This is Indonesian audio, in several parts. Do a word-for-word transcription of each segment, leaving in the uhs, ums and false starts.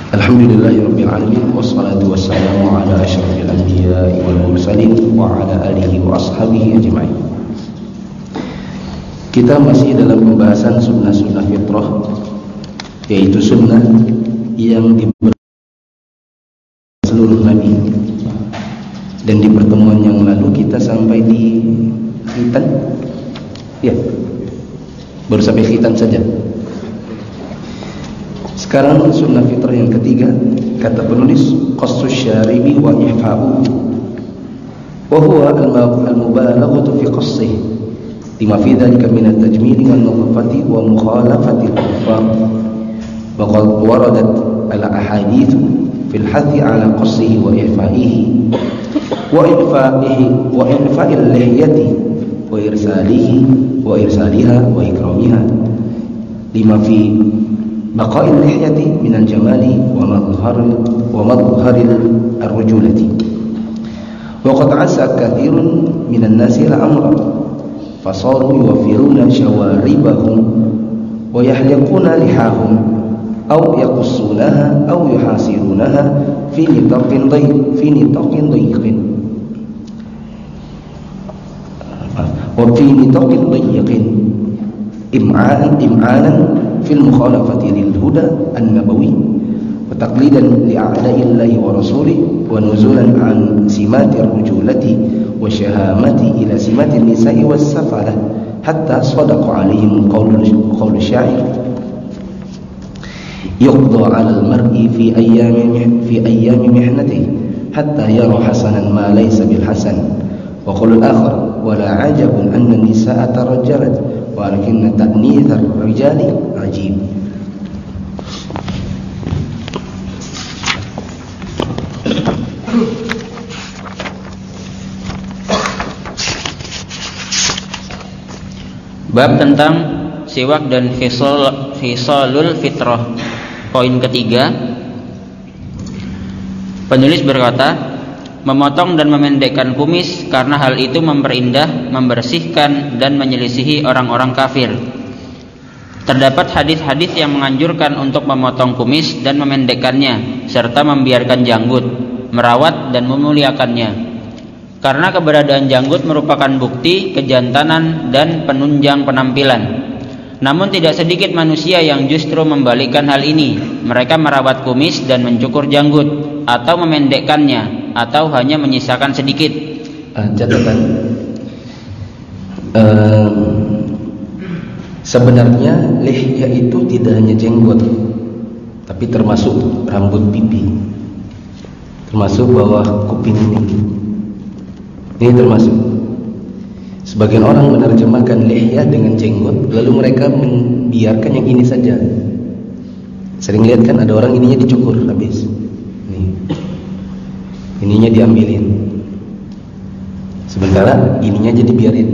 Alhamdulillahirabbil alamin wassalatu wassalamu ala asyrafil anbiya'i wal mursalin wa ala alihi wa ashabihi ajma'in. Kita masih dalam pembahasan sunnah-sunnah fitrah, yaitu sunnah yang diberikan seluruh nabi. Dan di pertemuan yang lalu kita sampai di khitan. Ya. Baru sampai khitan saja. Sekarang sunnah fitrah yang ketiga, kata penulis, qassus syaribi wa ihfa'uhu wa huwa al-mubalaghatu fi qassih lima fi dhalika min at-tajmil wal nadhafati wa mukhalafati al-kuffar wa qad waradat al-ahadith fi al-hath 'ala qassihi wa ihfa'ihi wa ihfa'ihi wa ihfa'il lihyati wa irsalihi wa irsaliha wa ikramiha lima fi بقاء اللحية من الجمال ومظهر ومظهر الرجولة وقد عسى كثير من الناس الأمر فصاروا يوفرون شواربهم ويحلقون لحاهم أو يقصونها أو يحاسرونها في نطاق ضيق في نطاق ضيق وفي نطاق ضيق إمعانا إمعانا في المخالفة للهدى النبوي وتقليدا لأعداء الله ورسوله ونزولا عن سمات الرجولة والشهامة إلى سمات النساء والسفلة حتى صدق عليهم قول قول الشاعر يقضى على المرء في أيام في أيام محنته حتى يرى حسنا ما ليس بالحسن وقول الآخر ولا عجب أن النساء ترجلت ولكن تأنيث الرجال عجيب. Bab tentang siwak dan fisal, fisalul fitrah. Poin ketiga, penulis berkata, memotong dan memendekkan kumis karena hal itu memperindah, membersihkan dan menyelisihi orang-orang kafir. Terdapat hadis-hadis yang menganjurkan untuk memotong kumis dan memendekkannya serta membiarkan janggut, merawat dan memuliakannya. Karena keberadaan janggut merupakan bukti kejantanan dan penunjang penampilan. Namun tidak sedikit manusia yang justru membalikkan hal ini. Mereka merawat kumis dan mencukur janggut atau memendekkannya atau hanya menyisakan sedikit. Uh, catatan uh, sebenarnya lihya itu tidak hanya jenggot, tapi termasuk rambut pipi, termasuk bawah kuping ini. Ini termasuk. Sebagian orang menerjemahkan lihya dengan jenggot, lalu mereka membiarkan yang ini saja. Sering lihat kan ada orang ininya dicukur habis. Ininya diambilin, sementara ininya jadi biarin.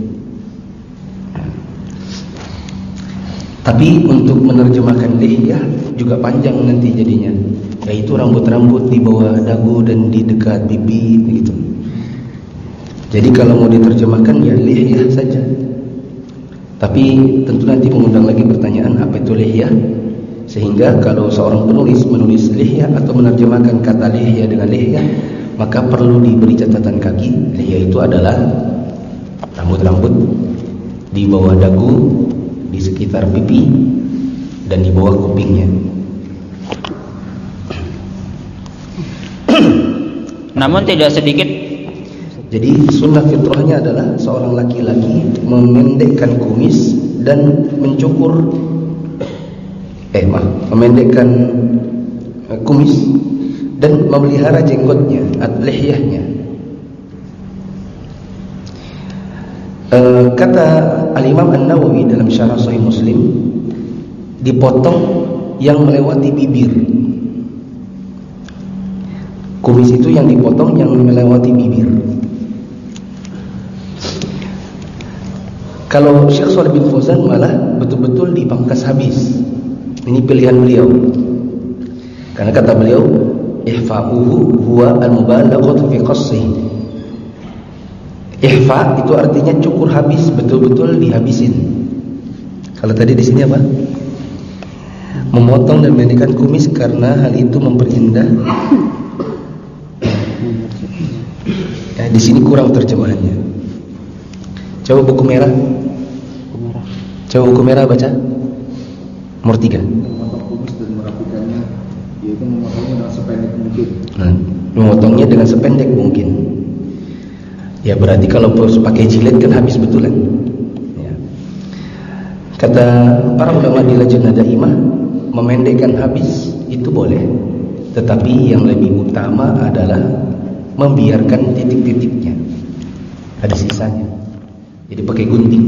Tapi untuk menerjemahkan lihya juga panjang nanti jadinya, yaitu rambut-rambut di bawah dagu dan di dekat pipi begitu. Jadi kalau mau diterjemahkan ya lihya saja. Tapi tentu nanti mengundang lagi pertanyaan apa itu lihya. Sehingga kalau seorang penulis menulis lihya atau menerjemahkan kata lihya dengan lihya, maka perlu diberi catatan kaki. Lihya itu adalah rambut-rambut di bawah dagu, di sekitar pipi, dan di bawah kupingnya. Namun tidak sedikit. Jadi sunnah fitrahnya adalah seorang laki-laki memendekkan kumis dan mencukur Eh maaf, memendekkan uh, kumis dan memelihara jenggotnya, lihyahnya. Uh, kata Al-Imam An-Nawawi dalam Syarah Sahih Muslim, dipotong yang melewati bibir. Kumis itu yang dipotong yang melewati bibir. Kalau Syekh Shalih bin Fauzan malah betul-betul dipangkas habis. Ini pilihan beliau. Karena kata beliau, ihfa'uhu huwa al-mubalaghatu fi qassih. Ihfa itu artinya cukur habis, betul-betul dihabisin. Kalau tadi di sini apa? Memotong dan memendekkan kumis karena hal itu memperindah. Ya, di sini kurang terjemahannya. Coba buku merah. Coba buku merah baca. Nomor tiga. Memotong kumis dan merapikannya, yaitu memotongnya dengan sependek mungkin. Nah, memotongnya dengan sependek mungkin. Ya berarti kalau pakai jilet kan habis betulan. Ya. Kata para ulama di Lajnah Daimah, memendekkan habis itu boleh, tetapi yang lebih utama adalah membiarkan titik-titiknya, ada sisanya. Jadi pakai gunting.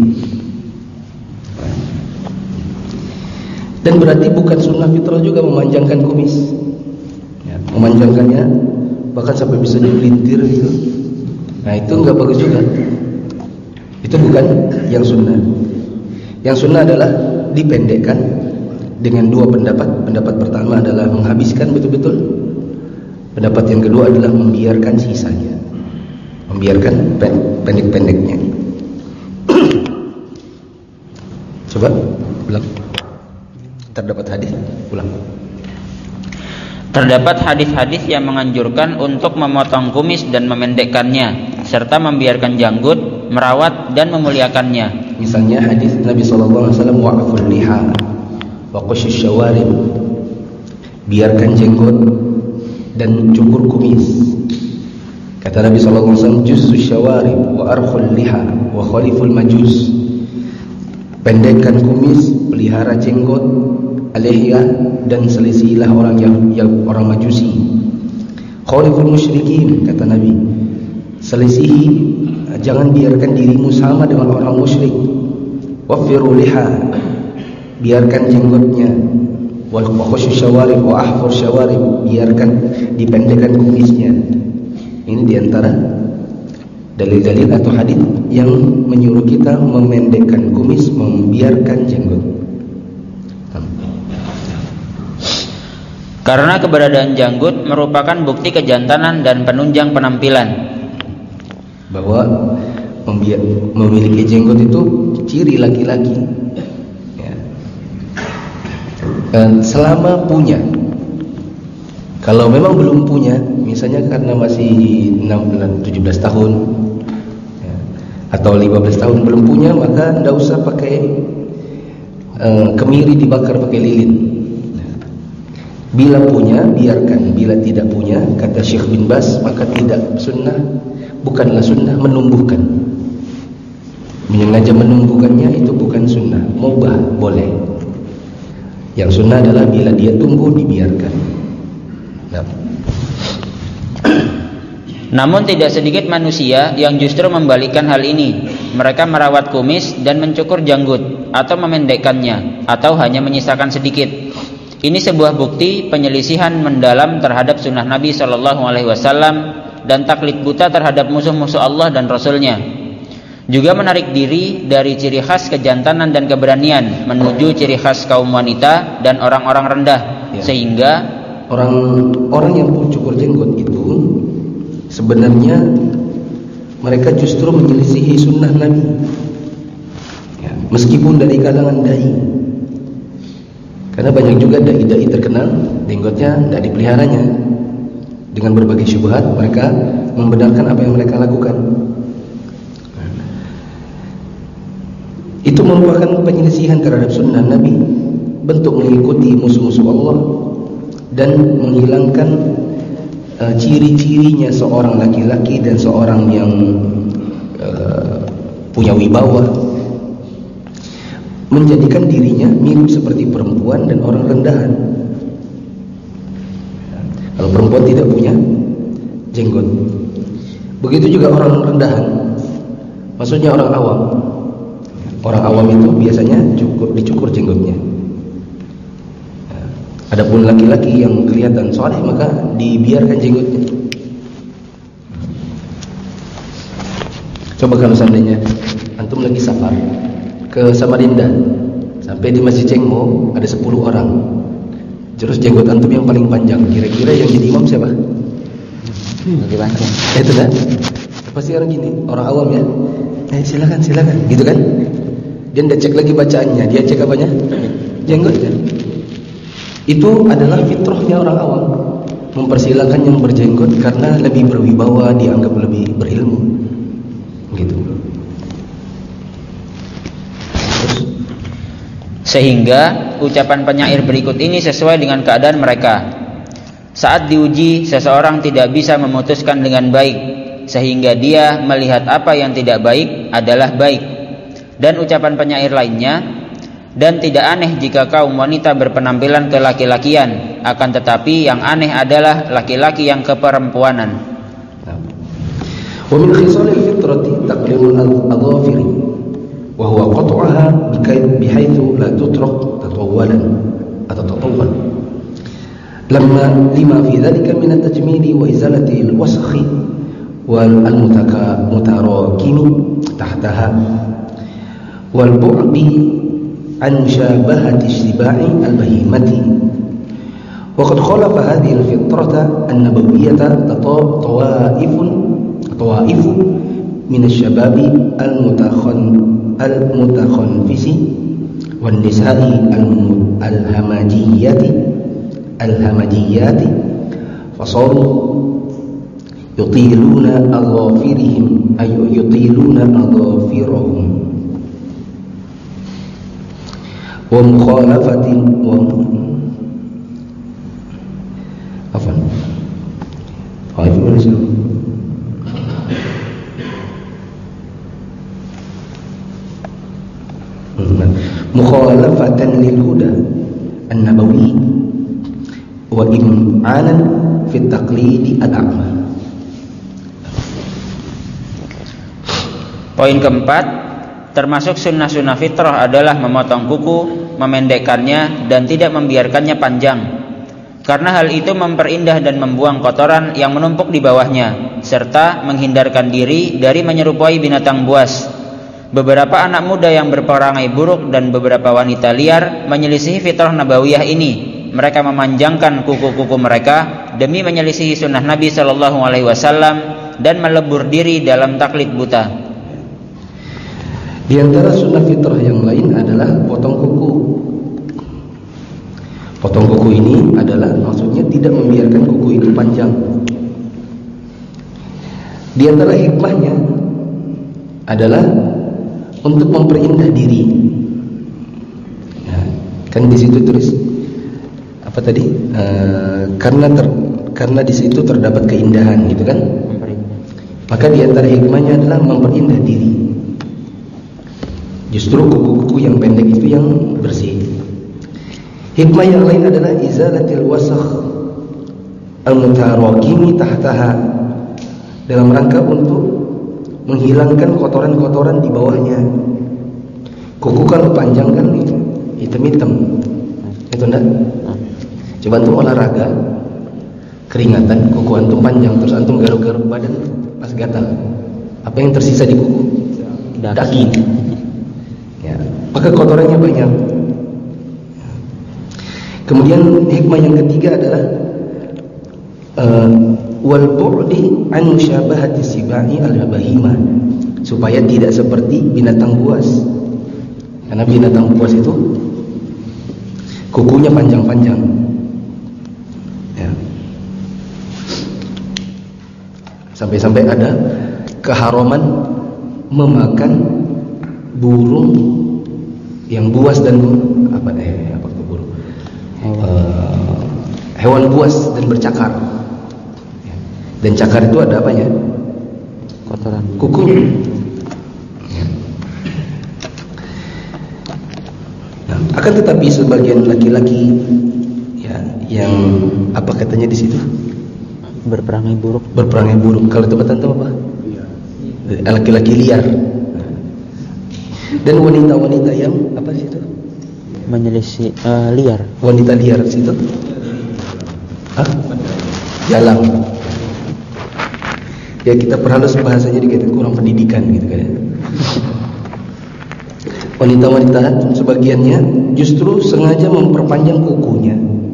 Dan berarti bukan sunnah fitrah juga memanjangkan kumis. Ya, memanjangkannya bahkan sampai bisa dipelintir gitu. Nah itu enggak bagus juga. Itu bukan yang sunnah. Yang sunnah adalah dipendekkan dengan dua pendapat. Pendapat pertama adalah menghabiskan betul-betul. Pendapat yang kedua adalah membiarkan sisanya, membiarkan pendek-pendeknya. Coba ulang. Terdapat hadis, ulang. Terdapat hadis-hadis yang menganjurkan untuk memotong kumis dan memendekkannya, serta membiarkan janggut, merawat dan memuliakannya. Misalnya hadis Nabi sallallahu alaihi wasallam, wa'ful liha wa qushsh syawarib. Biarkan jenggot dan cukur kumis. Kata Nabi sallallahu alaihi wasallam, juzzu syawarib wa arkhul liha wa khaliful majus. Pendekkan kumis, pelihara jenggot, alihya, dan selisihilah orang yang, yang orang majusi. Khaliful musyrikin, kata Nabi, selisihi, jangan biarkan dirimu sama dengan orang musyrik. Waffiru liha, biarkan jenggotnya. Wal khusyy syawarib wa ahfur syawarib, biarkan dipendekkan kumisnya. Ini diantara dalil-dalil atau hadis yang menyuruh kita memendekkan kumis, membiarkan jenggot. Karena keberadaan janggut merupakan bukti kejantanan dan penunjang penampilan. Bahwa memiliki jenggot itu ciri laki-laki. Ya. Dan selama punya. Kalau memang belum punya, misalnya karena masih enam belas tujuh belas tahun ya, atau lima belas tahun belum punya, maka tidak usah pakai uh, kemiri dibakar pakai lilin. Bila punya, biarkan. Bila tidak punya, kata Syekh bin Baz, maka tidak sunnah. Bukanlah sunnah menumbuhkan. Menyengaja menumbuhkannya itu bukan sunnah. Mubah, boleh. Yang sunnah adalah bila dia tumbuh, dibiarkan. Nah. Namun tidak sedikit manusia yang justru membalikkan hal ini. Mereka merawat kumis dan mencukur janggut, atau memendekkannya, atau hanya menyisakan sedikit. Ini sebuah bukti penyelisihan mendalam terhadap sunnah Nabi shallallahu alaihi wasallam dan taklid buta terhadap musuh-musuh Allah dan Rasulnya. Juga menarik diri dari ciri khas kejantanan dan keberanian menuju ciri khas kaum wanita dan orang-orang rendah, ya. Sehingga orang orang yang cukur jenggot itu sebenarnya mereka justru menyelisihi sunnah Nabi, ya, meskipun dari kalangan dai. Karena banyak juga dai-dai terkenal jenggotnya tidak dipeliharanya. Dengan berbagai syubhat mereka membenarkan apa yang mereka lakukan. Itu merupakan penyelisihan terhadap sunnah Nabi, bentuk mengikuti musuh-musuh Allah dan menghilangkan uh, ciri-cirinya seorang laki-laki dan seorang yang uh, punya wibawa, menjadikan dirinya mirip seperti perempuan dan orang rendahan. Kalau perempuan tidak punya jenggot, begitu juga orang rendahan, maksudnya orang awam. Orang awam itu biasanya cukur, dicukur jenggotnya. Adapun laki-laki yang kelihatan soleh, maka dibiarkan jenggotnya. Coba kalau seandainya antum lagi safar ke Samarinda, sampai di Masjid Cengmo ada sepuluh orang, terus jenggot antum yang paling panjang, kira-kira yang jadi imam siapa? Lebih panjang. Itu kan? Pasti orang gini, orang awam ya. Eh silakan, silakan, gitu kan? Dia tidak cek lagi bacaannya, dia cek apanya? Jenggotnya. Itu adalah fitrahnya orang awam, mempersilakan yang berjenggot karena lebih berwibawa, dianggap lebih berilmu, gitu. Sehingga ucapan penyair berikut ini sesuai dengan keadaan mereka. Saat diuji, seseorang tidak bisa memutuskan dengan baik, sehingga dia melihat apa yang tidak baik adalah baik. Dan ucapan penyair lainnya, dan tidak aneh jika kaum wanita berpenampilan kelaki-lakian, akan tetapi yang aneh adalah laki-laki yang keperempuanan. Wa min khisalil fitrati taqlimul adhafiri wa huwa qat'uha bihaitsu la tutrak tatawwalan atau tatawwal. Lamma lima fi dhalika min at-tajmili wa izalati al-wasakhi wal mutarakimi tahtaha wal bu'di an mushabahati ijtiba'i al-bahimati. وقد خالف هذه الفطرة النبوية طوائف طوائف من الشباب المتخنفس والنساء الهمجيات الهمجيات فصاروا يطيلون أظافرهم أي يطيلون أظافرهم ومخالفة عفوا طيب مخالفة للهدى النبوي وإمعانا في التقليد الأعمى. Poin keempat, termasuk sunnah-sunnah fitrah adalah memotong kuku, memendekkannya, dan tidak membiarkannya panjang. Karena hal itu memperindah dan membuang kotoran yang menumpuk di bawahnya, serta menghindarkan diri dari menyerupai binatang buas. Beberapa anak muda yang berperangai buruk dan beberapa wanita liar menyelisihi fitrah nabawiyah ini. Mereka memanjangkan kuku-kuku mereka demi menyelisihi sunnah Nabi Shallallahu Alaihi Wasallam dan melebur diri dalam taklid buta. Di antara sunnah fitrah yang lain adalah potong kuku. Potong kuku ini adalah maksudnya tidak membiarkan kuku itu panjang. Di antara hikmahnya adalah untuk memperindah diri. Ya, kan di situ tulis apa tadi? E, karena ter, karena di situ terdapat keindahan, gitu kan? Maka di antara hikmahnya adalah memperindah diri. Justru kuku-kuku yang pendek itu yang bersih. Hikmah yang lain adalah izalatil wasakh al-mutarakimi tahtaha, dalam rangka untuk menghilangkan kotoran-kotoran di bawahnya. Kuku kalau panjang kan hitam-hitam, itu enggak? Coba antum olahraga keringatan, kuku antum panjang, terus antum garuk-garuk badan pas gatal, apa yang tersisa di kuku? Daging. Ya, maka kotorannya banyak. Kemudian hikmah yang ketiga adalah uh, wal bu'di an musyabahati sibai al-bahimah, supaya tidak seperti binatang buas. Karena binatang buas itu kukunya panjang-panjang. Ya. Sampai-sampai ada keharaman memakan burung yang buas dan apa eh apa itu burung? Uh, hewan buas dan bercakar. Dan cakar itu ada apanya? Kotoran. Kukunya. Nah, akan tetapi sebagian laki-laki ya, yang apa katanya di situ? Berperangai buruk. Berperangai buruk. Kalau tempat antum apa? Laki-laki liar. Dan wanita-wanita yang apa sih itu? Menyelisih uh, liar. Wanita liar situ? Hah? Jalang. Ya kita perhalus bahasanya dikit, kurang pendidikan gitu kan. Wanita-wanita sebagiannya justru sengaja memperpanjang kukunya.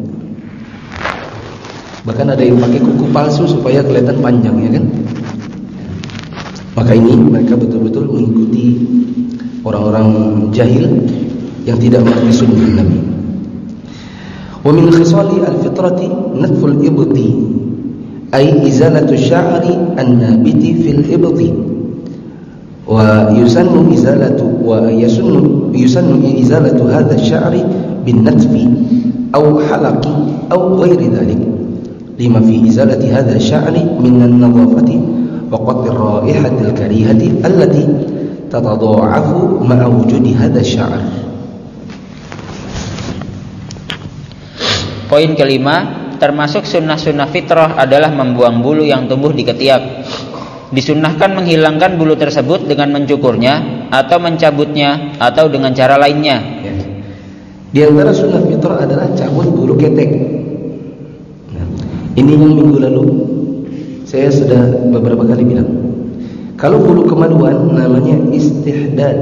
Bahkan ada yang pakai kuku palsu supaya kelihatan panjang, ya kan? Maka ini mereka betul-betul mengikuti orang-orang jahil yang tidak mengerti sunnah Nabi. Wa min khisali al-fitrati natful ibti, ay izalatu sya'ri an-nabiti fil ibti. Wa yusannu izalatu wa yasunnu yusannu izalatu hadha asy-sya'ri bin natfi aw halaqi aw ghairi dhalik, lima fi izalati hadha asy-sya'ri min an-nadhafati wa qat ar-raihati al-karihati allati tatadha'afu ma'a wujudi hadha asy-sya'r. Poin kelima, termasuk sunnah-sunnah fitrah adalah membuang bulu yang tumbuh di ketiak. Disunnahkan menghilangkan bulu tersebut dengan mencukurnya atau mencabutnya atau dengan cara lainnya. Ya. Di antara sunnah fitrah adalah cabut bulu ketek. Nah, ini yang minggu lalu saya sudah beberapa kali bilang. Kalau bulu kemaluan namanya istihdad.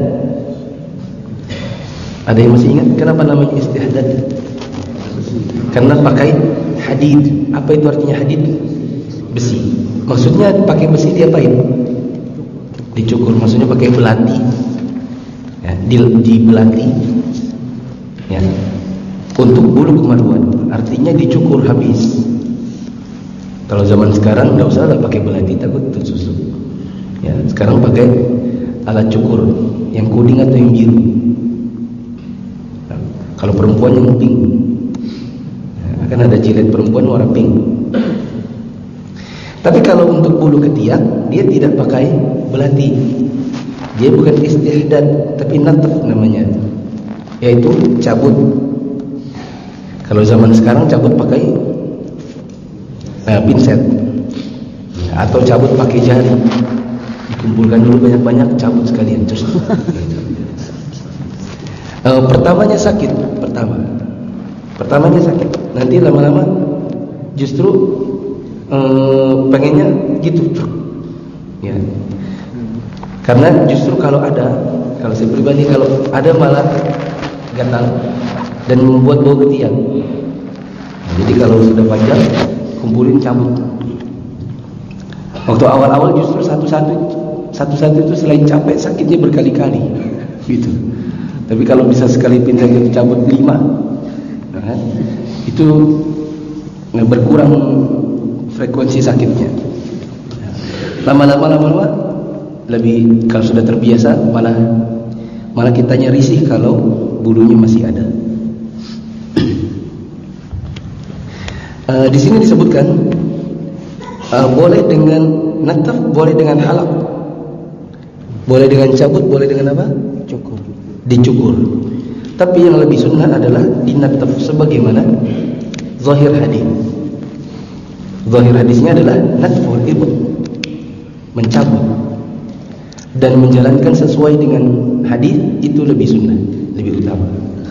Ada yang masih ingat kenapa namanya istihdad? Karena pakai hadid. Apa itu artinya hadid? Besi. Maksudnya pakai besi diapain? Dicukur. Maksudnya pakai belati. Ya, di, di belati. Ya. Untuk bulu kemaluan. Artinya dicukur habis. Kalau zaman sekarang enggak usah lah pakai belati, takut tersusuk. Ya, sekarang pakai alat cukur yang kuning atau yang biru. Nah, kalau perempuan yang pink. Kan ada jilet perempuan warna pink. Tapi kalau untuk bulu ketiak, dia tidak pakai belati. Dia bukan istihdad, tapi natf namanya, yaitu cabut. Kalau zaman sekarang cabut pakai eh, pinset, atau cabut pakai jari. Dikumpulkan dulu banyak-banyak, cabut sekalian terus. eh, pertamanya sakit, pertama. Pertamanya sakit. Nanti lama-lama justru eh, pengennya gitu. Ya. Karena justru kalau ada, kalau saya pribadi kalau ada malah gatal dan membuat bau ketiak. Nah, jadi kalau sudah panjang, kumpulin cabut. Waktu awal-awal justru satu-satu satu-satu itu selain capek sakitnya berkali-kali gitu. Tapi kalau bisa sekali pindah itu cabut lima, nah, itu berkurang frekuensi sakitnya. Lama-lama lama-lama lebih, kalau sudah terbiasa malah malah kitanya risih kalau bulunya masih ada. uh, di sini disebutkan uh, boleh dengan nataf, boleh dengan halaq, boleh dengan cabut, boleh dengan apa? Cukur. Dicukur. Tapi yang lebih sunnah adalah dinataf sebagaimana zahir hadis. Zahir hadisnya adalah natful ibn, mencabut dan menjalankan sesuai dengan hadis, itu lebih sunnah, lebih utama.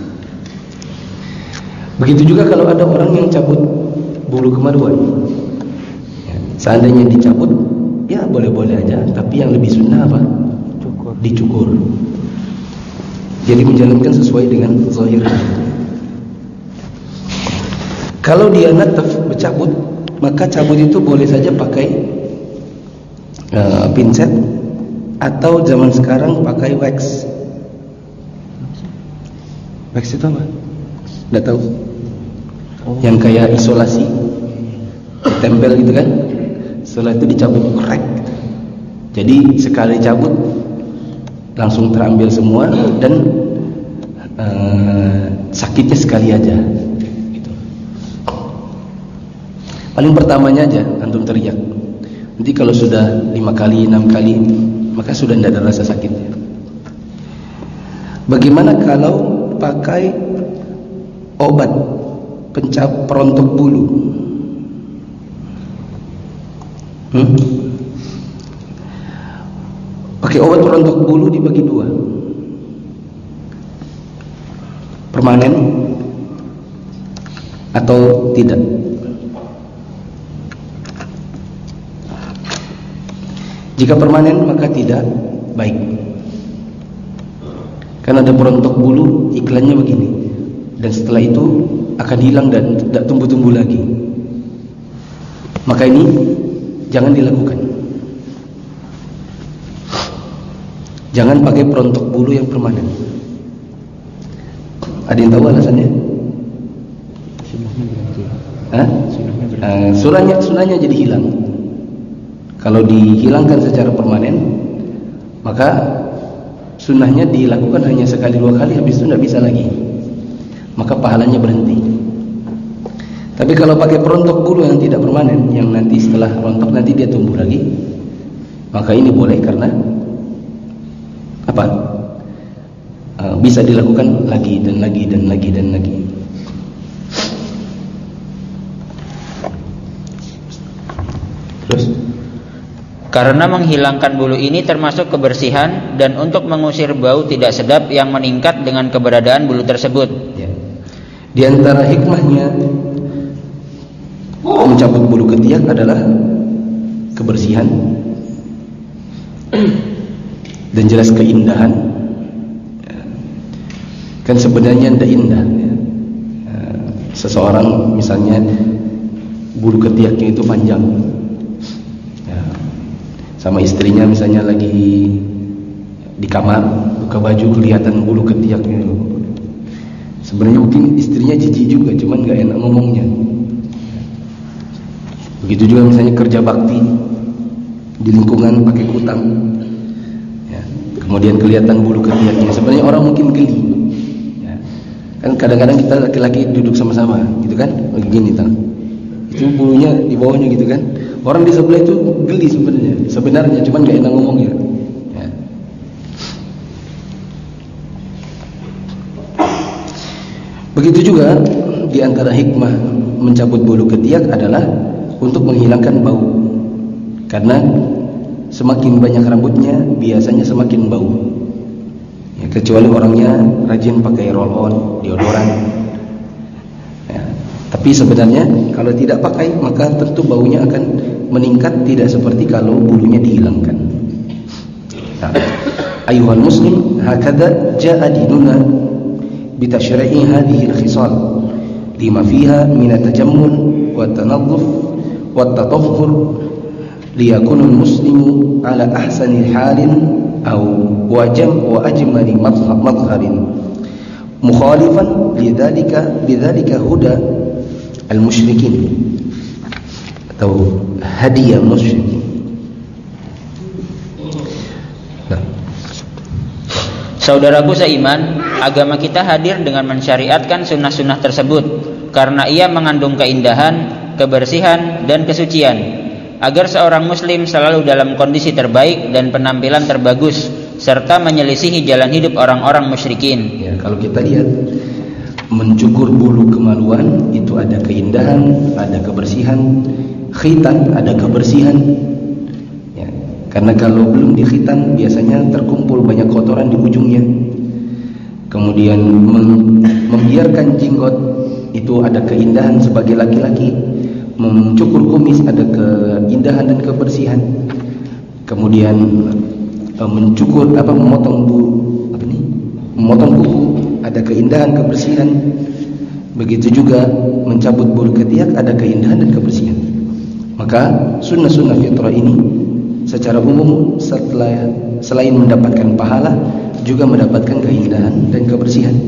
Begitu juga kalau ada orang yang cabut bulu kemaluan, ya, seandainya dicabut, ya boleh-boleh aja. Tapi yang lebih sunnah apa? Cukur. Dicukur. Jadi menjalankan sesuai dengan zahir. Kalau dia nataf, bercabut, maka cabut itu boleh saja pakai uh, pinset atau zaman sekarang pakai wax. Wax itu apa? Enggak tahu. Oh. Yang kayak isolasi, ditempel gitu kan? Setelah itu dicabut, krek. Jadi sekali cabut langsung terambil semua dan uh, sakitnya sekali aja. Gitu. Paling pertamanya aja antum teriak. Nanti kalau sudah lima kali, enam kali, maka sudah tidak ada rasa sakitnya. Bagaimana kalau pakai obat pencap perontok bulu? Hmm? Pakai obat perontok bulu dibagi dua, permanen atau tidak. Jika permanen maka tidak baik, karena ada perontok bulu iklannya begini, dan setelah itu akan hilang dan tidak tumbuh-tumbuh lagi. Maka ini jangan dilakukan. Jangan pakai perontok bulu yang permanen. Ada yang tahu alasannya? Hah? Uh, sunahnya sunahnya jadi hilang. Kalau dihilangkan secara permanen, maka sunahnya dilakukan hanya sekali dua kali, habis itu tidak bisa lagi, maka pahalanya berhenti. Tapi kalau pakai perontok bulu yang tidak permanen, yang nanti setelah rontok nanti dia tumbuh lagi, maka ini boleh karena apa? Uh, bisa dilakukan lagi dan lagi dan lagi dan lagi. Terus? Karena menghilangkan bulu ini termasuk kebersihan dan untuk mengusir bau tidak sedap yang meningkat dengan keberadaan bulu tersebut. Ya. Di antara hikmahnya mencabut bulu ketiak adalah kebersihan dan jelas keindahan. Ya. Kan sebenarnya tidak indah. Ya. Seseorang misalnya bulu ketiaknya itu panjang, sama istrinya misalnya lagi di kamar buka baju kelihatan bulu ketiaknya. Sebenarnya mungkin istrinya jijik juga, cuman nggak enak ngomongnya. Begitu juga misalnya kerja bakti di lingkungan pakai kutang, ya, kemudian kelihatan bulu ketiaknya. Sebenarnya orang mungkin geli, ya. Kan kadang-kadang kita laki-laki duduk sama-sama, gitu kan, begini tang, itu bulunya di bawahnya gitu kan. Orang di sebelah itu geli sebenarnya, sebenarnya cuman gak enak ngomongnya. Ya. Begitu juga di antara hikmah mencabut bulu ketiak adalah untuk menghilangkan bau. Karena semakin banyak rambutnya biasanya semakin bau. Ya, kecuali orangnya rajin pakai roll-on, deodoran. Ya. Tapi sebenarnya kalau tidak pakai maka tentu baunya akan meningkat, tidak seperti kalau bulunya dihilangkan. Nah, ayuhal muslim, hakadha ja'a dinuna bitashri'i hadhihi al-khisal lima fiha min at-tajammul wa at-tanadduf wa at-tatahhur liyakuna al-muslimu ala ahsani halin aw wajam wa ajmali madharin mukhalifan lidzalika bidzalika huda al-musyrikin atau hadiah musyrik. Nah. Saudaraku seiman, agama kita hadir dengan mensyariatkan sunnah-sunnah tersebut karena ia mengandung keindahan, kebersihan, dan kesucian, agar seorang muslim selalu dalam kondisi terbaik dan penampilan terbagus, serta menyelisihi jalan hidup orang-orang musyrikin. Ya, kalau kita lihat mencukur bulu kemaluan itu ada keindahan, ada kebersihan. Khitan ada kebersihan, ya, karena kalau belum dikhitan biasanya terkumpul banyak kotoran di ujungnya. Kemudian mem membiarkan jenggot itu ada keindahan sebagai laki-laki. Mencukur kumis ada keindahan dan kebersihan. Kemudian e, mencukur apa memotong bu apa nih memotong kuku ada keindahan kebersihan. Begitu juga mencabut bulu ketiak ada keindahan dan kebersihan. Maka sunnah-sunnah fitrah ini secara umum setelah, selain mendapatkan pahala juga mendapatkan keindahan dan kebersihan.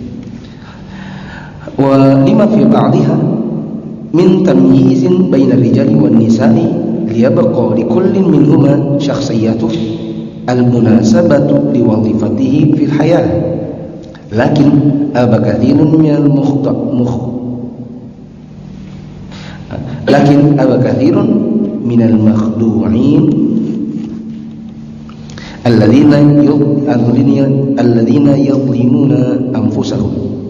Wa lima fi ba'dihha min tamyizin baina ar-rijali wan nisa'i liyabqa likullin minhuma shakhsiyatuhu al-munasabatu liwadhifatihi fil hayah. Lakin aba kathirun minal mukhta' Lakin aba kathirun minal makhdu'in alladzina yudhlimuna alladzina yudhlimuna anfusahum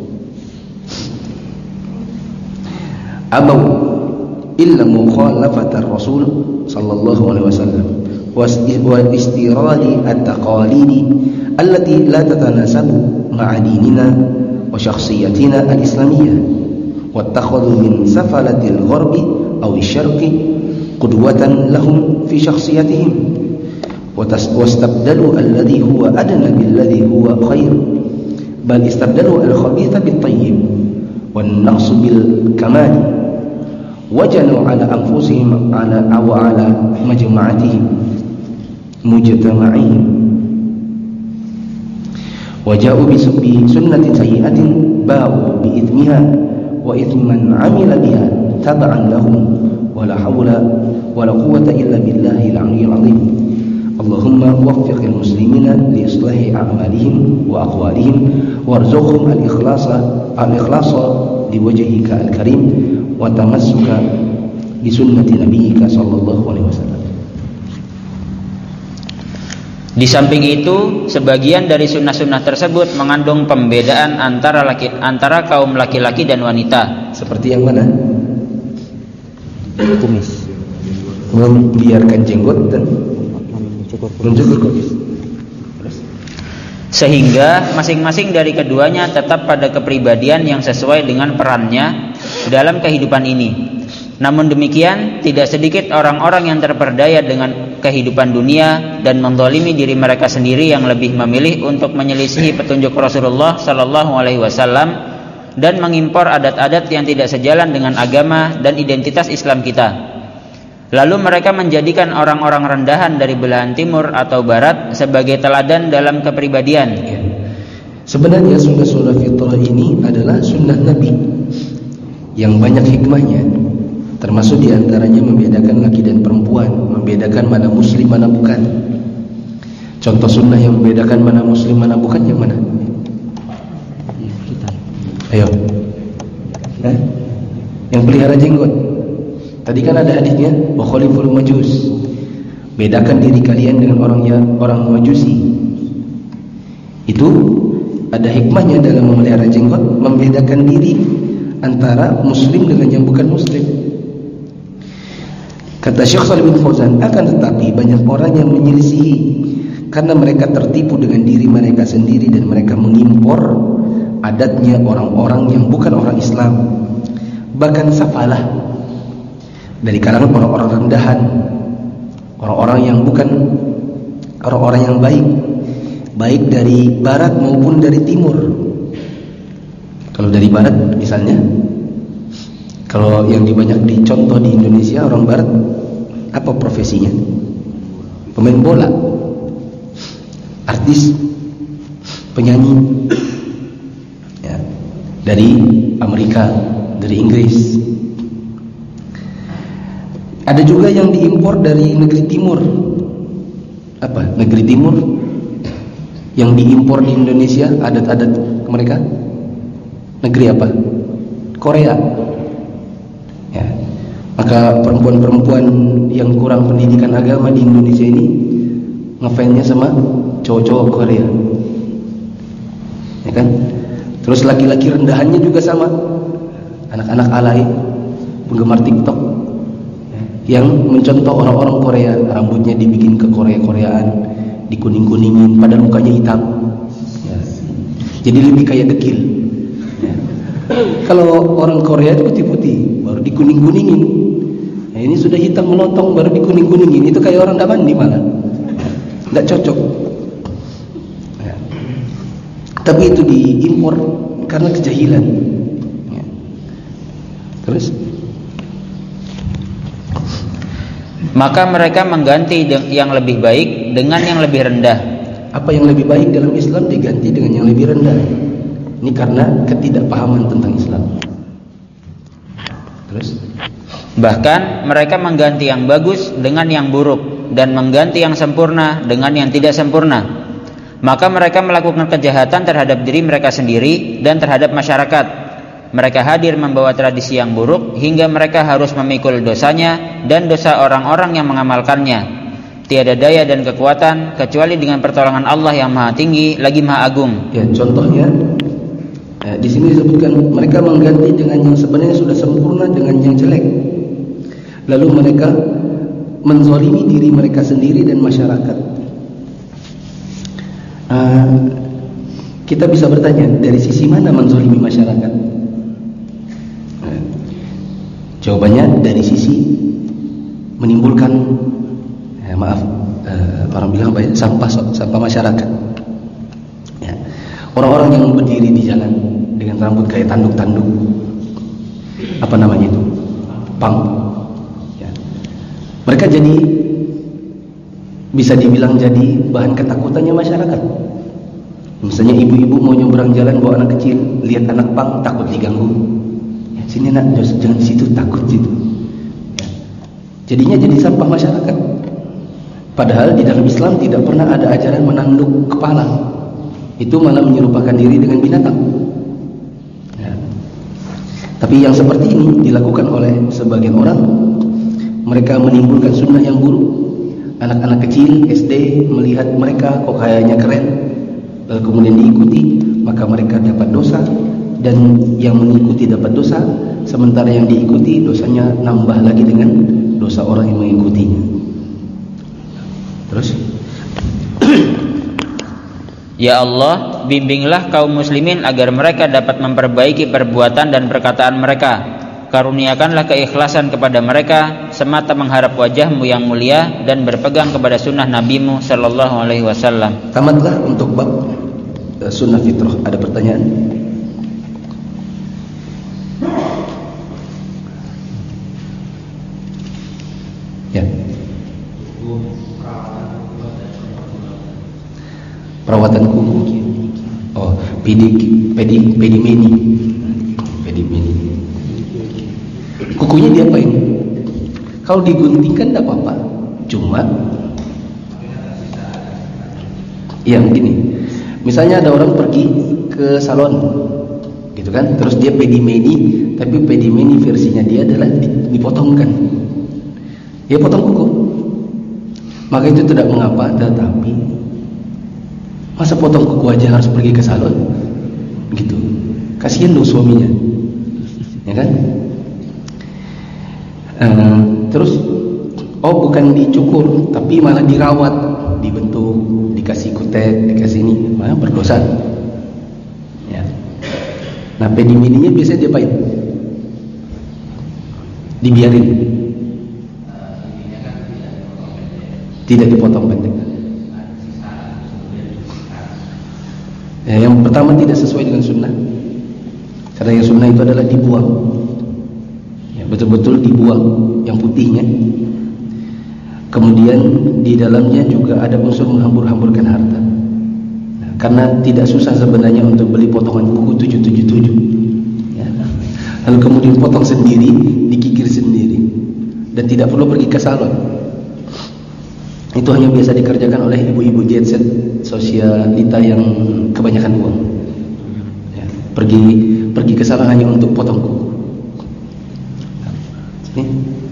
abaw illa mukhalafata ar-rasul sallallahu alaihi wasallam wa istirali at-taqalidi allati la tatanasabu ma'a dinina wa shakhsiyatina al-islamiyyah wattakhadhu min safalatil gharbi aw asy-syarqi qudwatan lahum fi shakhsiyatihim wastabdalu alladhi huwa adna billadhi huwa khair bal istabdalu al-khabitha bit-tayyib wan naqsu bil kamal wajanu ala anfusihim ala aw ala majma'atihim mujtama'ihim waja'u bi sunnati sayyi'atin ba'u bi ithmiha wa ithmi man 'amila biha tab'an lahum wa la hawla wa la quwwata illa billahil 'aliyyil 'azim. Allahumma waffiqil muslimina li islahi a'malihim wa aqwalihim warzuqhum al-ikhlasa al-ikhlasa li wajhika al-karim wa tamassuka bi sunnati nabiyyika sallallahu alaihi wasallam. Di samping itu, sebagian dari sunnah-sunnah tersebut mengandung pembedaan antara laki, antara kaum laki-laki dan wanita. Seperti yang mana? Kumis, membiarkan jenggot dan mencukur kumis. Sehingga masing-masing dari keduanya tetap pada kepribadian yang sesuai dengan perannya dalam kehidupan ini. Namun demikian, tidak sedikit orang-orang yang terperdaya dengan kehidupan dunia dan menzalimi diri mereka sendiri yang lebih memilih untuk menyelisihi petunjuk Rasulullah sallallahu alaihi wasallam dan mengimpor adat-adat yang tidak sejalan dengan agama dan identitas Islam kita. Lalu mereka menjadikan orang-orang rendahan dari belahan timur atau barat sebagai teladan dalam kepribadian. Ya. Sebenarnya sunnah-sunnah fitrah ini adalah sunnah Nabi yang banyak hikmahnya. Termasuk diantaranya membedakan laki dan perempuan, membedakan mana muslim mana bukan. Contoh sunnah yang membedakan mana muslim mana bukan yang mana? Ayo, nah, yang pelihara jenggot. Tadi kan ada hadisnya, wa khaliful majus. Bedakan diri kalian dengan orang ya, orang majusi. Itu ada hikmahnya dalam memelihara jenggot, membedakan diri antara muslim dengan yang bukan muslim. Kata Syekh Shalih bin Fauzan, akan tetapi banyak orang yang menyelisihi karena mereka tertipu dengan diri mereka sendiri dan mereka mengimpor adatnya orang-orang yang bukan orang Islam, bahkan safalah dari kalangan orang-orang rendahan, orang-orang yang bukan orang-orang yang baik, baik dari barat maupun dari timur. Kalau dari barat misalnya, kalau yang banyak dicontoh di Indonesia orang barat, apa profesinya? Pemain bola, artis, penyanyi, ya, dari Amerika, dari Inggris. Ada juga yang diimpor dari negeri timur. Apa? Negeri timur yang diimpor di Indonesia adat-adat mereka. Negeri apa? Korea. Ya. Maka perempuan-perempuan yang kurang pendidikan agama di Indonesia ini ngefansnya sama cowok-cowok Korea, ya kan? Terus laki-laki rendahannya juga sama, anak-anak alay, penggemar TikTok, yang mencontoh orang-orang Korea, rambutnya dibikin ke Korea-Koreaan, dikuning-kuningin, padahal mukanya hitam, ya. Jadi lebih kayak dekil. Ya. Kalau orang Korea itu putih-putih, baru dikuning-kuningin. Nah, ini sudah hitam melotong, baru dikuning-kuningin. Itu kayak orang daman di mana? Tidak cocok. Ya. Tapi itu diimpor karena kejahilan. Ya. Terus? Maka mereka mengganti yang lebih baik dengan yang lebih rendah. Apa yang lebih baik dalam Islam diganti dengan yang lebih rendah. Ini karena ketidakpahaman tentang Islam. Terus? Bahkan mereka mengganti yang bagus dengan yang buruk dan mengganti yang sempurna dengan yang tidak sempurna. Maka mereka melakukan kejahatan terhadap diri mereka sendiri dan terhadap masyarakat. Mereka hadir membawa tradisi yang buruk hingga mereka harus memikul dosanya dan dosa orang-orang yang mengamalkannya. Tiada daya dan kekuatan kecuali dengan pertolongan Allah yang Maha Tinggi lagi Maha Agung. Ya, contohnya ya, di sini disebutkan mereka mengganti dengan yang sebenarnya sudah sempurna dengan yang jelek. Lalu mereka menzalimi diri mereka sendiri dan masyarakat. Uh, kita bisa bertanya, dari sisi mana menzalimi masyarakat? Uh, jawabannya dari sisi menimbulkan, eh, maaf, uh, orang bilang apa ya, sampah sampah masyarakat. Ya. Orang-orang yang berdiri di jalan dengan rambut kayak tanduk-tanduk, apa namanya itu? Pang. Ya. Mereka jadi, bisa dibilang jadi bahan ketakutannya masyarakat. Misalnya ibu-ibu mau nyebrang jalan bawa anak kecil, lihat anak pang takut diganggu. Ya. sini nak, jangan di situ, takut situ. Ya. Jadinya jadi sampah masyarakat. Padahal di dalam Islam tidak pernah ada ajaran menanduk kepala. Itu malah menyerupakan diri dengan binatang. Ya. Tapi yang seperti ini dilakukan oleh sebagian orang. Mereka menimbulkan sunnah yang buruk. Anak-anak kecil S D melihat mereka kok kayaknya keren, lalu kemudian diikuti, maka mereka dapat dosa. Dan yang mengikuti dapat dosa, sementara yang diikuti dosanya nambah lagi dengan dosa orang yang mengikutinya. Terus Ya Allah, bimbinglah kaum muslimin agar mereka dapat memperbaiki perbuatan dan perkataan mereka. Karuniakanlah keikhlasan kepada mereka, semata mengharap wajah-Mu yang mulia dan berpegang kepada sunnah Nabi-Mu sallallahu alaihi wasallam. Tamatlah untuk bab uh, sunnah fitrah. Ada pertanyaan? Ya. Perawatan kuku. Oh, pedi pedi pedimeni. Pedimeni. Kukunya diapain? Kalau diguntingkan tidak apa-apa. Cuma ya begini. Misalnya ada orang pergi ke salon, gitu kan? Terus dia pedimeni, tapi pedimeni versinya dia adalah dipotongkan. Dia potong kuku. Maka itu tidak mengapa, tetapi masa potong kuku aja harus pergi ke salon? Gitu. Kasihan dong suaminya. Ya kan? Uh, terus oh bukan dicukur, tapi malah dirawat, dibentuk, dikasih kutek, dikasih ini, malah berdosa. Ya. Nah, pedimeninya biasanya diapain? Dibiarin. Tidak dipotong pendek. Ya, yang pertama tidak sesuai dengan sunnah. Karena yang sunnah itu adalah dibuang. Ya, betul-betul dibuang yang putihnya. Kemudian di dalamnya juga ada unsur menghambur-hamburkan harta. Nah, karena tidak susah sebenarnya untuk beli potongan kuku tujuh tujuh tujuh. Ya. Lalu kemudian potong sendiri, dikikir sendiri, dan tidak perlu pergi ke salon. Itu hanya biasa dikerjakan oleh ibu-ibu jet set sosialita yang kebanyakan uang. Ya, pergi pergi ke salon hanya untuk potong kuku. Ini.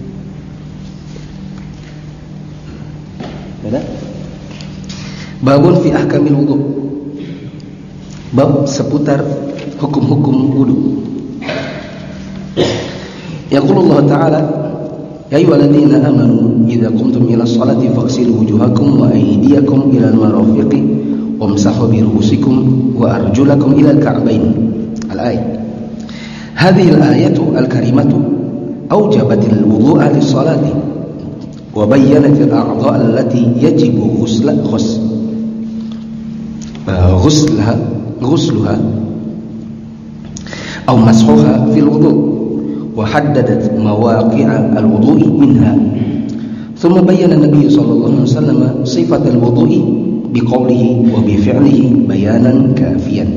Ada? Babun fi ahkamil wudu. Bab seputar hukum-hukum wudu. Yaqulullah Ta'ala, ya ayyuhalladzina amanu idza qumtum ila sholati faghsilu wujuhakum wa aydiyakum ila al-marafiqi wamsahu bi ru'usikum wa arjulakum ila al-ka'bayn. Al-ayat. Hadhihi al-ayatu al-karimatu awjabat al-wudu'a lis-sholati wa bayyanat al-a'dha' allati yajibu ghusla ghus ghuslaha ghusluha aw mashuha fil wudu' wa haddadat mawaqi'a al-wudu'i minha. Thumma bayyana an-nabiy sallallahu alaihi wasallam sifat al-wudu'i biqawlihi wa bifi'lihi bayanan kafiyan.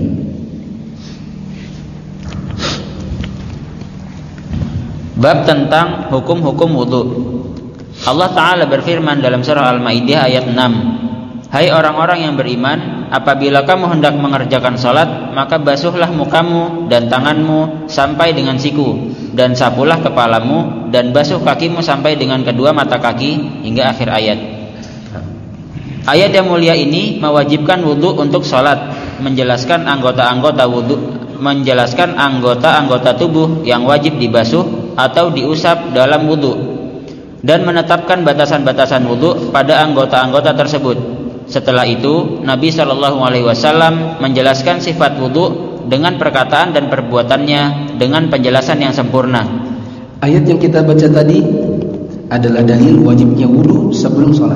Bab tentang hukum-hukum wudu. Allah Ta'ala berfirman dalam surah Al-Maidah ayat enam, hai orang-orang yang beriman, apabila kamu hendak mengerjakan salat, maka basuhlah mukamu dan tanganmu sampai dengan siku, dan sapulah kepalamu, dan basuh kakimu sampai dengan kedua mata kaki, hingga akhir ayat. Ayat yang mulia ini mewajibkan wudu untuk salat, menjelaskan anggota-anggota wudu, menjelaskan anggota-anggota tubuh yang wajib dibasuh atau diusap dalam wudu, dan menetapkan batasan-batasan wudu pada anggota-anggota tersebut. Setelah itu, Nabi Shallallahu Alaihi Wasallam menjelaskan sifat wudu dengan perkataan dan perbuatannya dengan penjelasan yang sempurna. Ayat yang kita baca tadi adalah dalil wajibnya wudu sebelum sholat.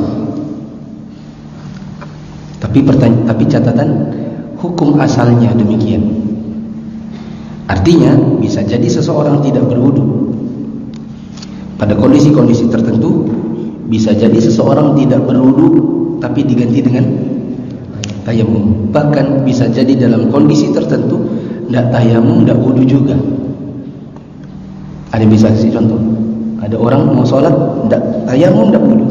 Tapi pertanyaan, tapi catatan, hukum asalnya demikian. Artinya bisa jadi seseorang tidak berwudu. Pada kondisi-kondisi tertentu bisa jadi seseorang tidak berwudu tapi diganti dengan tayamum. Bahkan bisa jadi dalam kondisi tertentu tidak tayamum, tidak wudu juga. Ada bisa kasih contoh? Ada orang mau sholat, tidak tayamum, tidak wudu.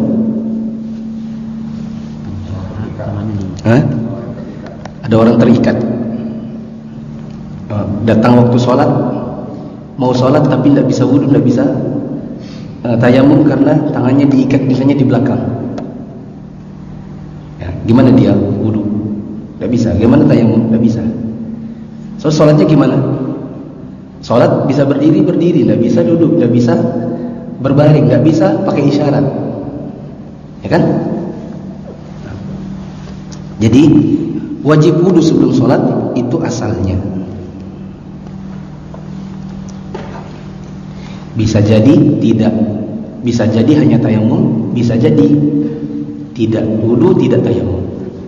Hah? Ada orang terikat. Datang waktu sholat, mau sholat tapi tidak bisa wudu, tidak bisa uh, tayamum karena tangannya diikat misalnya di belakang. Ya, gimana dia wudu? Tidak bisa. Gimana tayamum? Tidak bisa. So sholatnya gimana? Sholat bisa berdiri berdiri, tidak bisa duduk, tidak bisa berbaring, tidak bisa pakai isyarat, ya kan? Jadi wajib wudu sebelum sholat itu asalnya. Bisa jadi tidak, bisa jadi hanya tayamum, bisa jadi tidak wudu, tidak tayamum.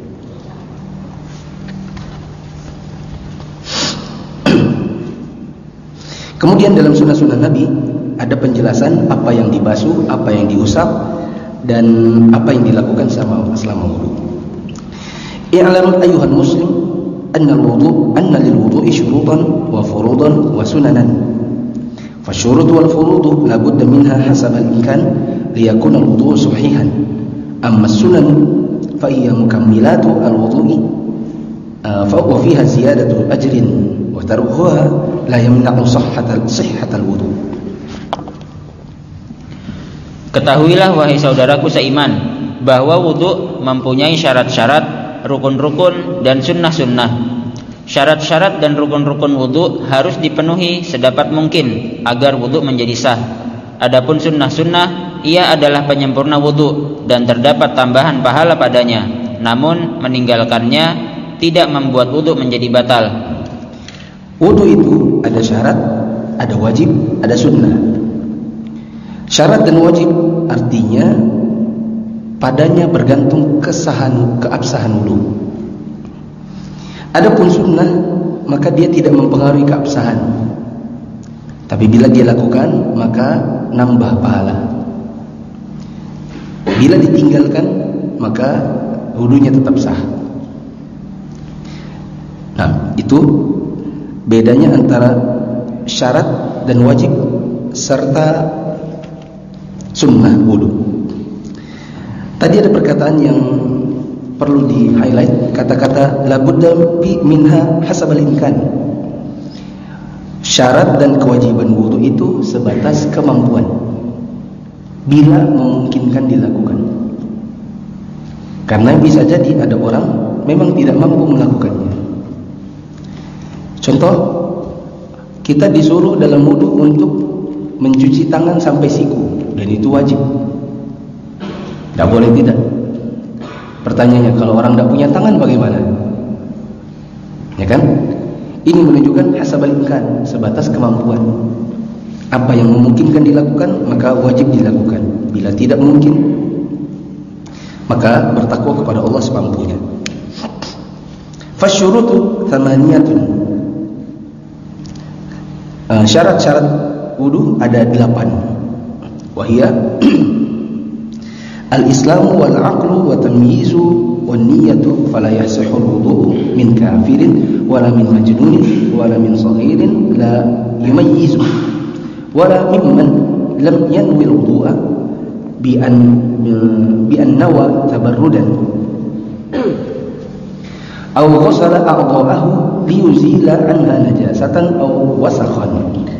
Kemudian dalam sunnah-sunnah Nabi ada penjelasan apa yang dibasuh, apa yang diusap, dan apa yang dilakukan selama selama wudu. I'lam ayyuhal muslim anna al-wudu anna lil-wudu'i syurutan wa furudan wa sunanan. Fasyurut wal furud la budda minha hasab al-imkan liyakuna al-wudu' sahihan. Amma as-sunan fa hiya mukammilatu al-wudu'i fa huwa fiha ziyadatu ajrin wa tarkuha la yamna'u sihhatal sihhatal wudu'. Ketahuilah wahai saudaraku seiman bahwa wudu mempunyai syarat-syarat, rukun-rukun dan sunnah-sunnah. Syarat-syarat dan rukun-rukun wudu harus dipenuhi sedapat mungkin agar wudu menjadi sah. Adapun sunnah-sunnah, ia adalah penyempurna wudu dan terdapat tambahan pahala padanya. Namun meninggalkannya tidak membuat wudu menjadi batal. Wudu itu ada syarat, ada wajib, ada sunnah. Syarat dan wajib artinya padanya bergantung kesahan, keabsahan wudu. Adapun sunnah maka dia tidak mempengaruhi keabsahan. Tapi bila dia lakukan maka nambah pahala. Bila ditinggalkan maka wudunya tetap sah. Nah, itu bedanya antara syarat dan wajib serta sunnah wudu. Tadi ada perkataan yang perlu di highlight, kata-kata la budda minha hasabal imkan. Syarat dan kewajiban wudu itu sebatas kemampuan, bila memungkinkan dilakukan. Karena bisa jadi ada orang memang tidak mampu melakukannya. Contoh, kita disuruh dalam wudu untuk mencuci tangan sampai siku, dan itu wajib. Tidak boleh tidak. Pertanyaannya, kalau orang tidak punya tangan bagaimana? Ya kan? Ini menunjukkan hasabal imkan, sebatas kemampuan. Apa yang memungkinkan dilakukan maka wajib dilakukan. Bila tidak mungkin maka bertakwa kepada Allah semampunya. Fasyurutu thamaniyatun. Uh, syarat-syarat wudu ada delapan. Wahia al-islamu wal-aqlu wa tamyizu wan niyatu fala yasihhu al-wudu min kafirin wala min majnunin wala min saghirin la yumayyizu wala mimman lam yanwi al-wudu'a bi an bi an nawa tabarrudan aw ghasala a'dha'ahu liyuzila anha najasatan aw wasakhan.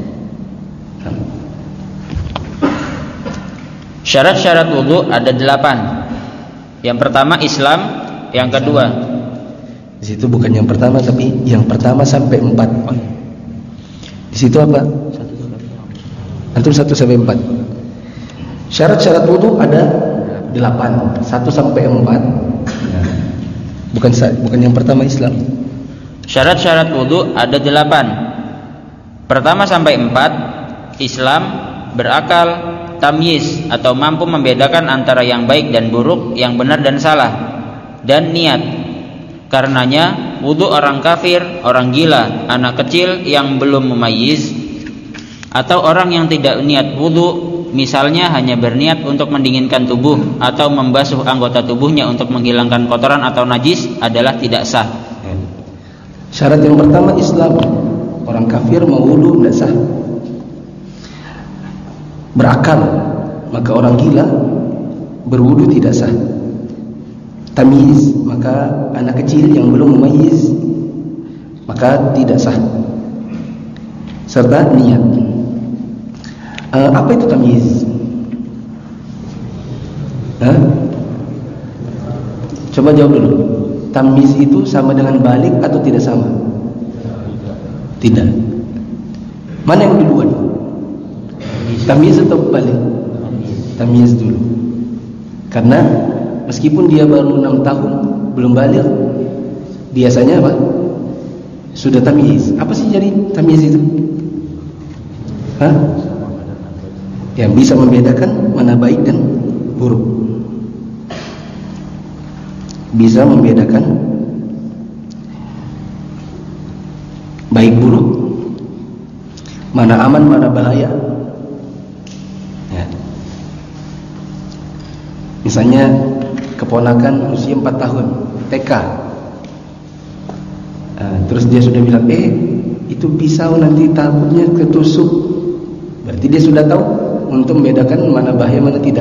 Syarat-syarat wudu ada delapan. Yang pertama Islam, yang kedua. Di situ bukan yang pertama tapi yang pertama sampai empat. Di situ apa? Antum satu sampai empat. Syarat-syarat wudu ada delapan, satu sampai empat. Bukan bukan yang pertama Islam. Syarat-syarat wudu ada delapan. Pertama sampai empat, Islam, berakal, tamyiz atau mampu membedakan antara yang baik dan buruk, yang benar dan salah, dan niat. Karenanya wudu orang kafir, orang gila, anak kecil yang belum memayyiz, atau orang yang tidak niat wudu, misalnya hanya berniat untuk mendinginkan tubuh atau membasuh anggota tubuhnya untuk menghilangkan kotoran atau najis, adalah tidak sah. Syarat yang pertama Islam. Orang kafir mau wudu tidak sah. berakal, maka orang gila berwudu tidak sah. Tamyiz, maka anak kecil yang belum memayyiz maka tidak sah. Serta niat. Uh, apa itu tamyiz? Hah? Coba jawab dulu. Tamyiz itu sama dengan balik atau tidak sama? Tidak. Mana yang duluan? Tamyiz atau balik? Tamyiz dulu. Karena meskipun dia baru enam tahun belum balik, biasanya apa? Sudah tamyiz. Apa sih jadi tamyiz itu? Hah? Yang bisa membedakan mana baik dan buruk. Bisa membedakan baik buruk, mana aman, mana bahaya. Ya. Misalnya keponakan usia empat tahun T K, nah, terus dia sudah bilang, eh itu pisau nanti takutnya ketusuk. Berarti dia sudah tahu untuk membedakan mana bahaya, mana tidak.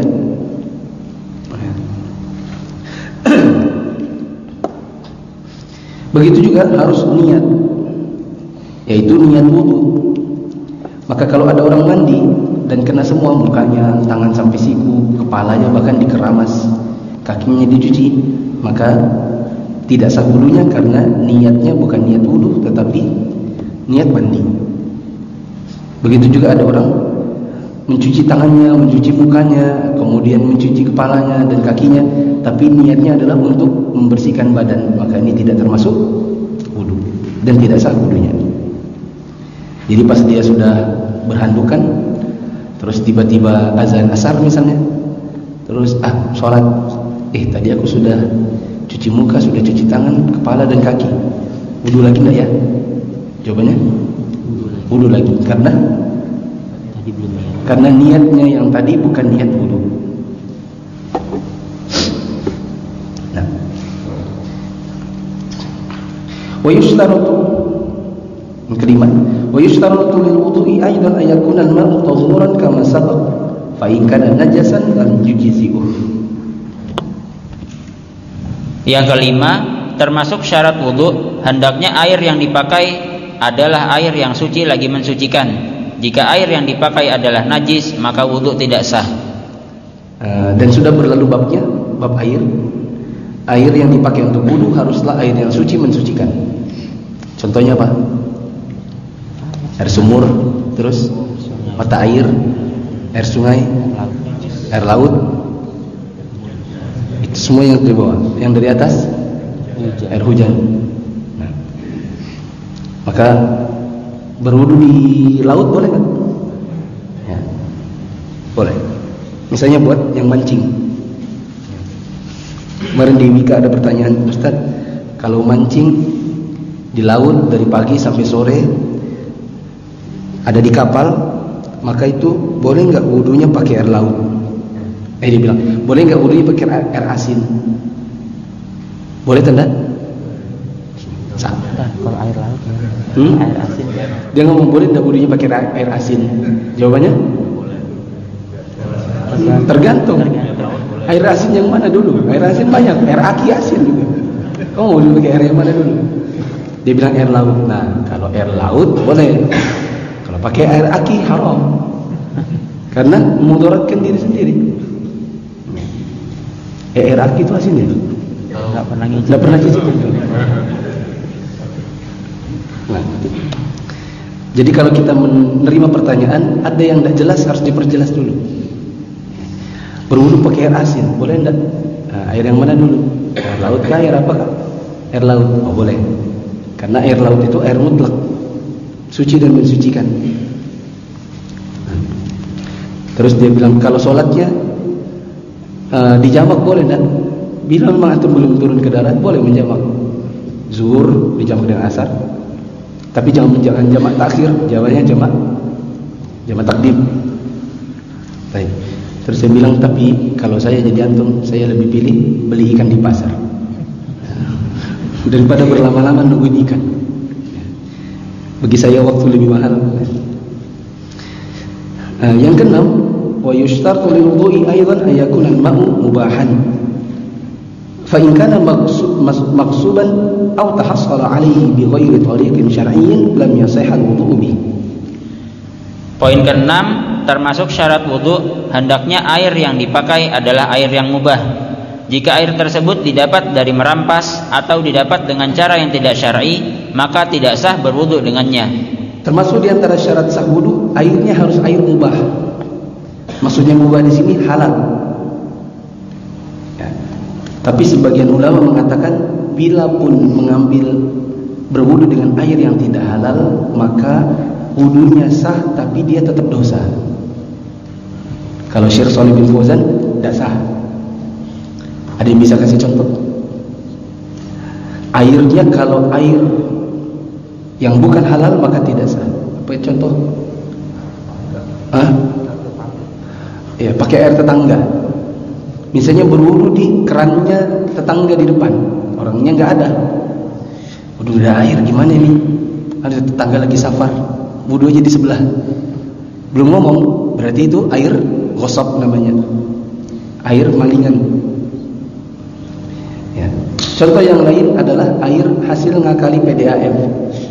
Begitu juga harus niat, yaitu niat wudu. Maka kalau ada orang mandi dan kena semua mukanya, tangan sampai siku, kepalanya bahkan dikeramas, kakinya dicuci, maka tidak sah wudunya karena niatnya bukan niat wudu tetapi niat mandi. Begitu juga ada orang mencuci tangannya, mencuci mukanya, kemudian mencuci kepalanya dan kakinya, tapi niatnya adalah untuk membersihkan badan, maka ini tidak termasuk wudu dan tidak sah wudunya. Jadi pas dia sudah berhandukan, terus tiba-tiba azan asar misalnya, terus ah sholat, eh tadi aku sudah cuci muka, sudah cuci tangan, kepala dan kaki, wudu lagi enggak ya? Jawabannya wudu lagi, karena karena niatnya yang tadi bukan niat wudu. Nah, wa yushtaratu, yang kelima, wa yushtaratu lil wudu'i aidan ay yakuna al-ma'u tahuran kama sabaq fa in kana najasan lam yujzi'uh. Yang kelima, termasuk syarat wudu, hendaknya air yang dipakai adalah air yang suci lagi mensucikan. Jika air yang dipakai adalah najis, maka wudu tidak sah. Uh, dan sudah berlalu babnya, bab air. Air yang dipakai untuk wudu haruslah air yang suci mensucikan. Contohnya apa? Air sumur, terus mata air, air sungai, air laut. Itu semua yang di bawah. Yang dari atas air hujan. Nah, maka berwudu di laut boleh kan? Ya, boleh. Misalnya buat yang mancing. Kemarin di Wika ada pertanyaan, Ustaz, kalau mancing di laut dari pagi sampai sore, ada di kapal, maka itu boleh nggak wudunya pakai air laut? Eh dia bilang, boleh nggak wudunya pakai air, air asin? Boleh tanda? Kalau air laut, hmm? air asin. Dia ngomong boleh tidak wudunya pakai air asin? Jawabannya? Tergantung. Air asin yang mana dulu? Air asin banyak, air aki asin juga. Kamu mau wudu pakai air yang mana dulu? Dia bilang air laut. Nah, kalau air laut boleh. Kalau pakai air aki haram. Karena memudaratkan diri sendiri. Eh, air aki itu asin ya? Enggak pernah ngicip. Enggak pernah ngicip. Nah, jadi kalau kita menerima pertanyaan, ada yang tidak jelas harus diperjelas dulu. Berwudu pakai air asin, boleh tidak? Nah, air yang mana dulu? Air laut kah? Air apa kah? Air laut, oh boleh. Karena air laut itu air mutlak, suci dan mensucikan. Nah, terus dia bilang kalau sholatnya uh, dijamak boleh tidak? Bila memang antum belum turun ke darat, boleh menjamak. Zuhur dijamak dengan asar. Tapi jangan jangan jamak takhir, jawabannya jamak jamak takdim. Baik. Terus saya bilang, tapi kalau saya jadi antum, saya lebih pilih beli ikan di pasar daripada berlama-lama nungguin ikan. Bagi saya waktu lebih mahal. Nah, yang keenam, wa yushtaratu lil wudu'i aidan an yakuna al-ma'u mubahan. Fa in kana maqsuban aw tahassala 'alayhi bi ghairi tariqin syar'iyyin lam yasih al-wudu'u bih. Poin keenam, termasuk syarat wudu, hendaknya air yang dipakai adalah air yang mubah. Jika air tersebut didapat dari merampas atau didapat dengan cara yang tidak syar'i, maka tidak sah berwudu dengannya. Termasuk di antara syarat sah wudu, airnya harus air mubah. Maksudnya mubah di sini halal. Ya. Tapi sebagian ulama mengatakan bila pun mengambil berwudu dengan air yang tidak halal, maka wudunya sah tapi dia tetap dosa. Kalau Syekh Shalih bin Fauzan tidak sah. Ada yang bisa kasih contoh? Airnya kalau air yang bukan halal maka tidak sah. Apa contoh? Hah? Ya, pakai air tetangga. Misalnya berwudu di kerannya tetangga di depan, orangnya nggak ada. Wudu ada air, gimana nih? Ada tetangga lagi safar, wudu aja di sebelah. Belum ngomong, berarti itu air gosok namanya, air malingan. Ya. Contoh yang lain adalah air hasil ngakali P D A M.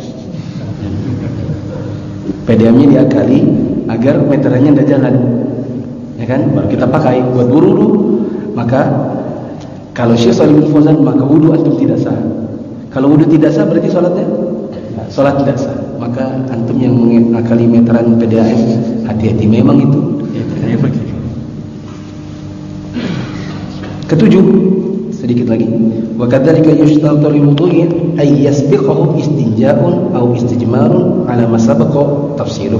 P D A M-nya diakali agar meterannya tidak jalan, ya kan? Baru kita pakai buat wudu. Maka kalau Syekh Shalih bin Fauzan, maka wudu antum tidak sah. Kalau wudu tidak sah berarti sholatnya sholat tidak sah. Maka antum yang mengakali meteran P D A M, hati-hati memang itu. Ketujuh, sedikit lagi. Wa kadzalika yushtaratu lil wudu'i ay yasbiqahu istinja'un aw istijmarun ala ma sabaqa tafsiruh.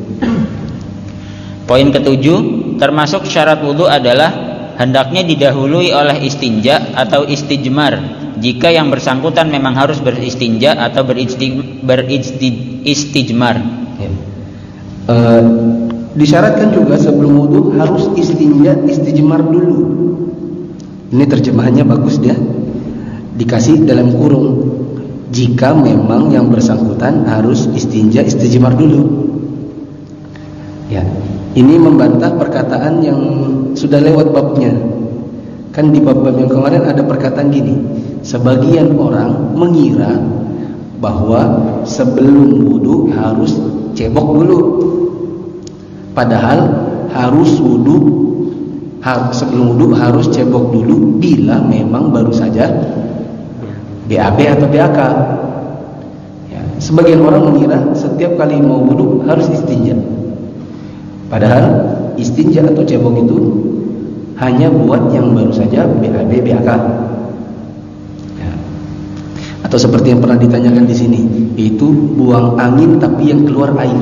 Poin ketujuh, termasuk syarat wudu adalah hendaknya didahului oleh istinja atau istijmar jika yang bersangkutan memang harus beristinja atau beristijmar. Ya. Uh, disyaratkan juga sebelum wudu harus istinja, istijmar dulu. Ini terjemahannya bagus dia. Dikasih dalam kurung. Jika memang yang bersangkutan harus istinja, istijmar dulu. Ya. Ini membantah perkataan yang sudah lewat babnya. Kan di bab-bab yang kemarin ada perkataan gini. Sebagian orang mengira bahwa sebelum wudu harus cebok dulu. Padahal harus wudu sebelum wudu harus cebok dulu bila memang baru saja B A B atau B A K. Ya, sebagian orang mengira setiap kali mau wudu harus istinja. Padahal istinja atau cebok itu hanya buat yang baru saja B A B, B A K. Ya. Atau seperti yang pernah ditanyakan di sini, itu buang angin tapi yang keluar air.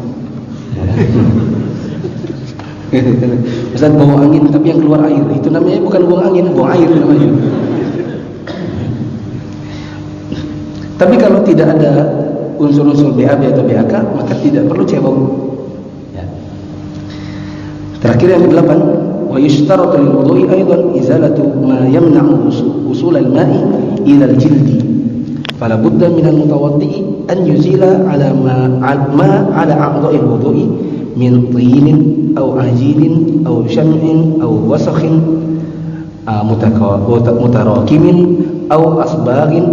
Ustaz, bawa angin tapi yang keluar air, itu namanya bukan buang angin, buang air namanya. Tapi kalau tidak ada unsur-unsur B A B atau B A K, maka tidak perlu cebok. Ya. Terakhir yang kedelapan, wa yushtaratu lil wudu'i aidan izalatu ma yamna'u usul al-ma'i ila al-jildi. Fala budda min al-mutawaddi an yuzila ala ma ma ala a'dha'i al-wudu'i min tinin aw ajinin aw syam'in aw wasakhin mutarakimin aw asbaghin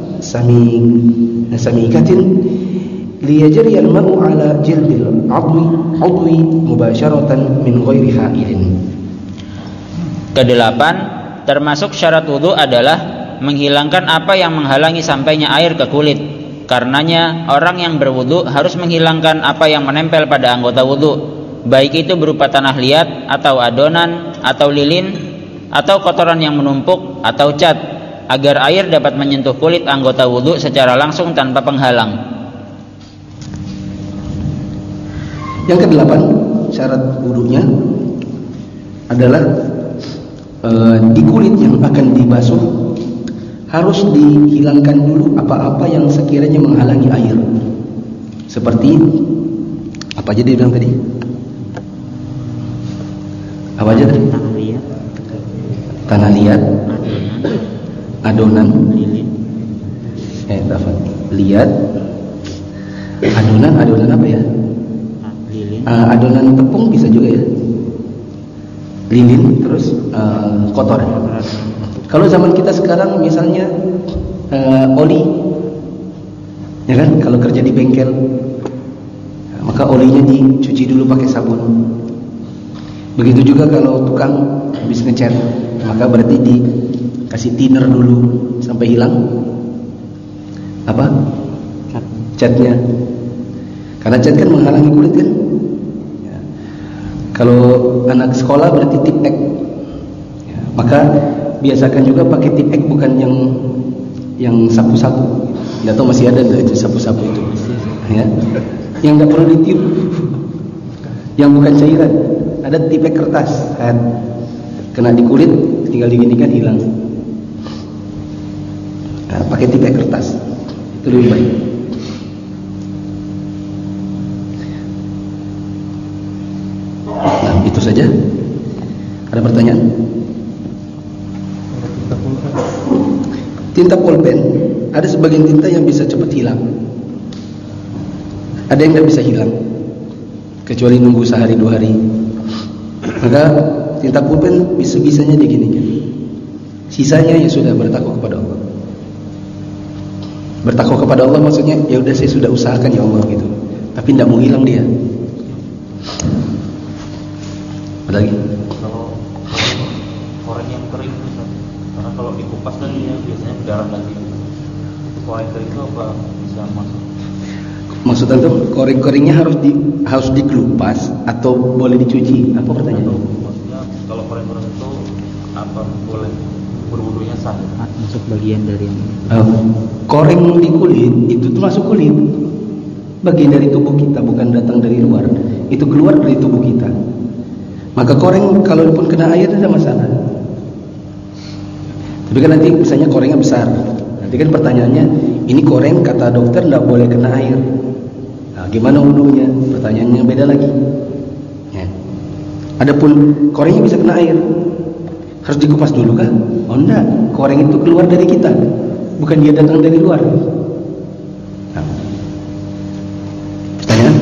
samikatin liyajri al-ma'u ala jildil 'adwi 'adwi mubasharatan min ghairi ha'ilin. Kedelapan, termasuk syarat wudu adalah menghilangkan apa yang menghalangi sampainya air ke kulit. Karenanya orang yang berwudu harus menghilangkan apa yang menempel pada anggota wudu, baik itu berupa tanah liat atau adonan atau lilin atau kotoran yang menumpuk atau cat, agar air dapat menyentuh kulit anggota wudu secara langsung tanpa penghalang. Yang kedelapan, syarat wudunya adalah e, di kulit yang akan dibasuh harus dihilangkan dulu apa-apa yang sekiranya menghalangi air. Seperti apa aja dia bilang tadi? Apa aja tadi? Tanah liat, tanah liat, adonan, lilin, eh, dapat liat, adonan, adonan apa ya? lilin, Uh, adonan tepung bisa juga ya. lilin terus uh, kotor. Kalau zaman kita sekarang misalnya uh, oli, ya kan, kalau kerja di bengkel, maka olinya dicuci dulu pakai sabun. Begitu juga kalau tukang habis ngecat, maka berarti dikasih thinner dulu sampai hilang apa? Catnya. Karena cat kan menghalangi kulit kan. Ya. Kalau anak sekolah berarti tip ek. Ya. Maka biasakan juga pakai tip ek, bukan yang yang sapu-sapu. Nggak tahu masih ada nggak itu sapu-sapu itu. Ya. Yang nggak perlu ditiup. Yang bukan cairan. Ada tip ek kertas. Kan? Kena di kulit, tinggal diginikan hilang. Nah, pakai tip ek kertas. Itu lebih baik. Nah, itu saja. Ada pertanyaan? Tinta pulpen, ada sebagian tinta yang bisa cepat hilang, ada yang tidak bisa hilang kecuali nunggu sehari dua hari. Maka tinta pulpen bisa-bisanya diginikan. Sisanya ya sudah bertakwa kepada Allah. Bertakwa kepada Allah maksudnya ya udah saya sudah usahakan ya Allah gitu, tapi tidak mau hilang dia. Ada lagi? Kalau koreng yang kering itu, karena kalau dikupas kan dia biasanya berdarah lagi. Itu koreng kering itu apa bisa masuk? Maksud antum koreng-koringnya harus di harus dikelupas atau boleh dicuci? Apa pertanyaan? Maksudnya kalau koreng-koreng itu apa boleh berwudunya sah? Masuk bagian dari yang Uh, koreng di kulit itu termasuk kulit, bagian dari tubuh kita, bukan datang dari luar. Itu keluar dari tubuh kita. Maka koreng kalaupun kena air tidak masalah. Tapi kan nanti misalnya korengnya besar, nanti kan pertanyaannya, ini koreng kata dokter tidak boleh kena air. Nah, gimana wudunya? Pertanyaannya beda lagi. Ya. Adapun korengnya bisa kena air, harus dikupas dulu kah? Oh enggak, koreng itu keluar dari kita, bukan dia datang dari luar. Nah. Pertanyaan?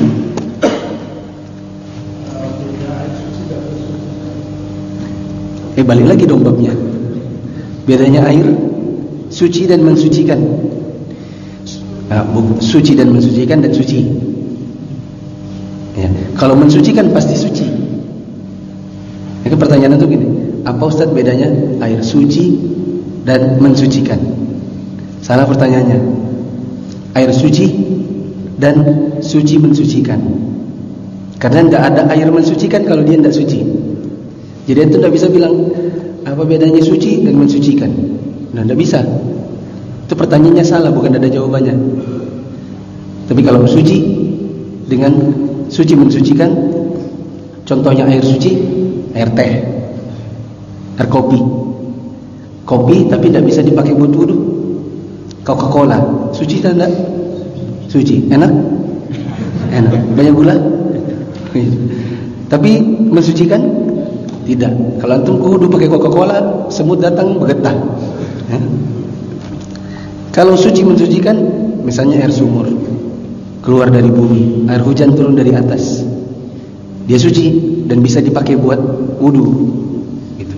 Eh balik lagi dong babnya. Bedanya air suci dan mensucikan. Nah, suci dan mensucikan dan suci. Ya. Kalau mensucikan pasti suci. Jadi pertanyaan itu gini, apa Ustaz bedanya air suci dan mensucikan? Salah pertanyaannya. Air suci dan suci mensucikan. Karena tidak ada air mensucikan kalau dia tidak suci. Jadi itu tidak bisa bilang apa bedanya suci dan mensucikan. Nah, tidak bisa. Itu pertanyaannya salah, bukan ada jawabannya. Tapi kalau suci dengan suci mensucikan, contohnya air suci, air teh, air kopi. Kopi tapi tidak bisa dipakai buat wudu. Coca-Cola, suci atau tidak? Suci. Enak? Enak. Banyak gula? Tapi mensucikan? Tidak. Kalau antum wudu pakai Coca-Cola, semut datang bergetah. Ya? Kalau suci mensucikan, misalnya air sumur keluar dari bumi, air hujan turun dari atas, dia suci dan bisa dipakai buat wudu. Gitu.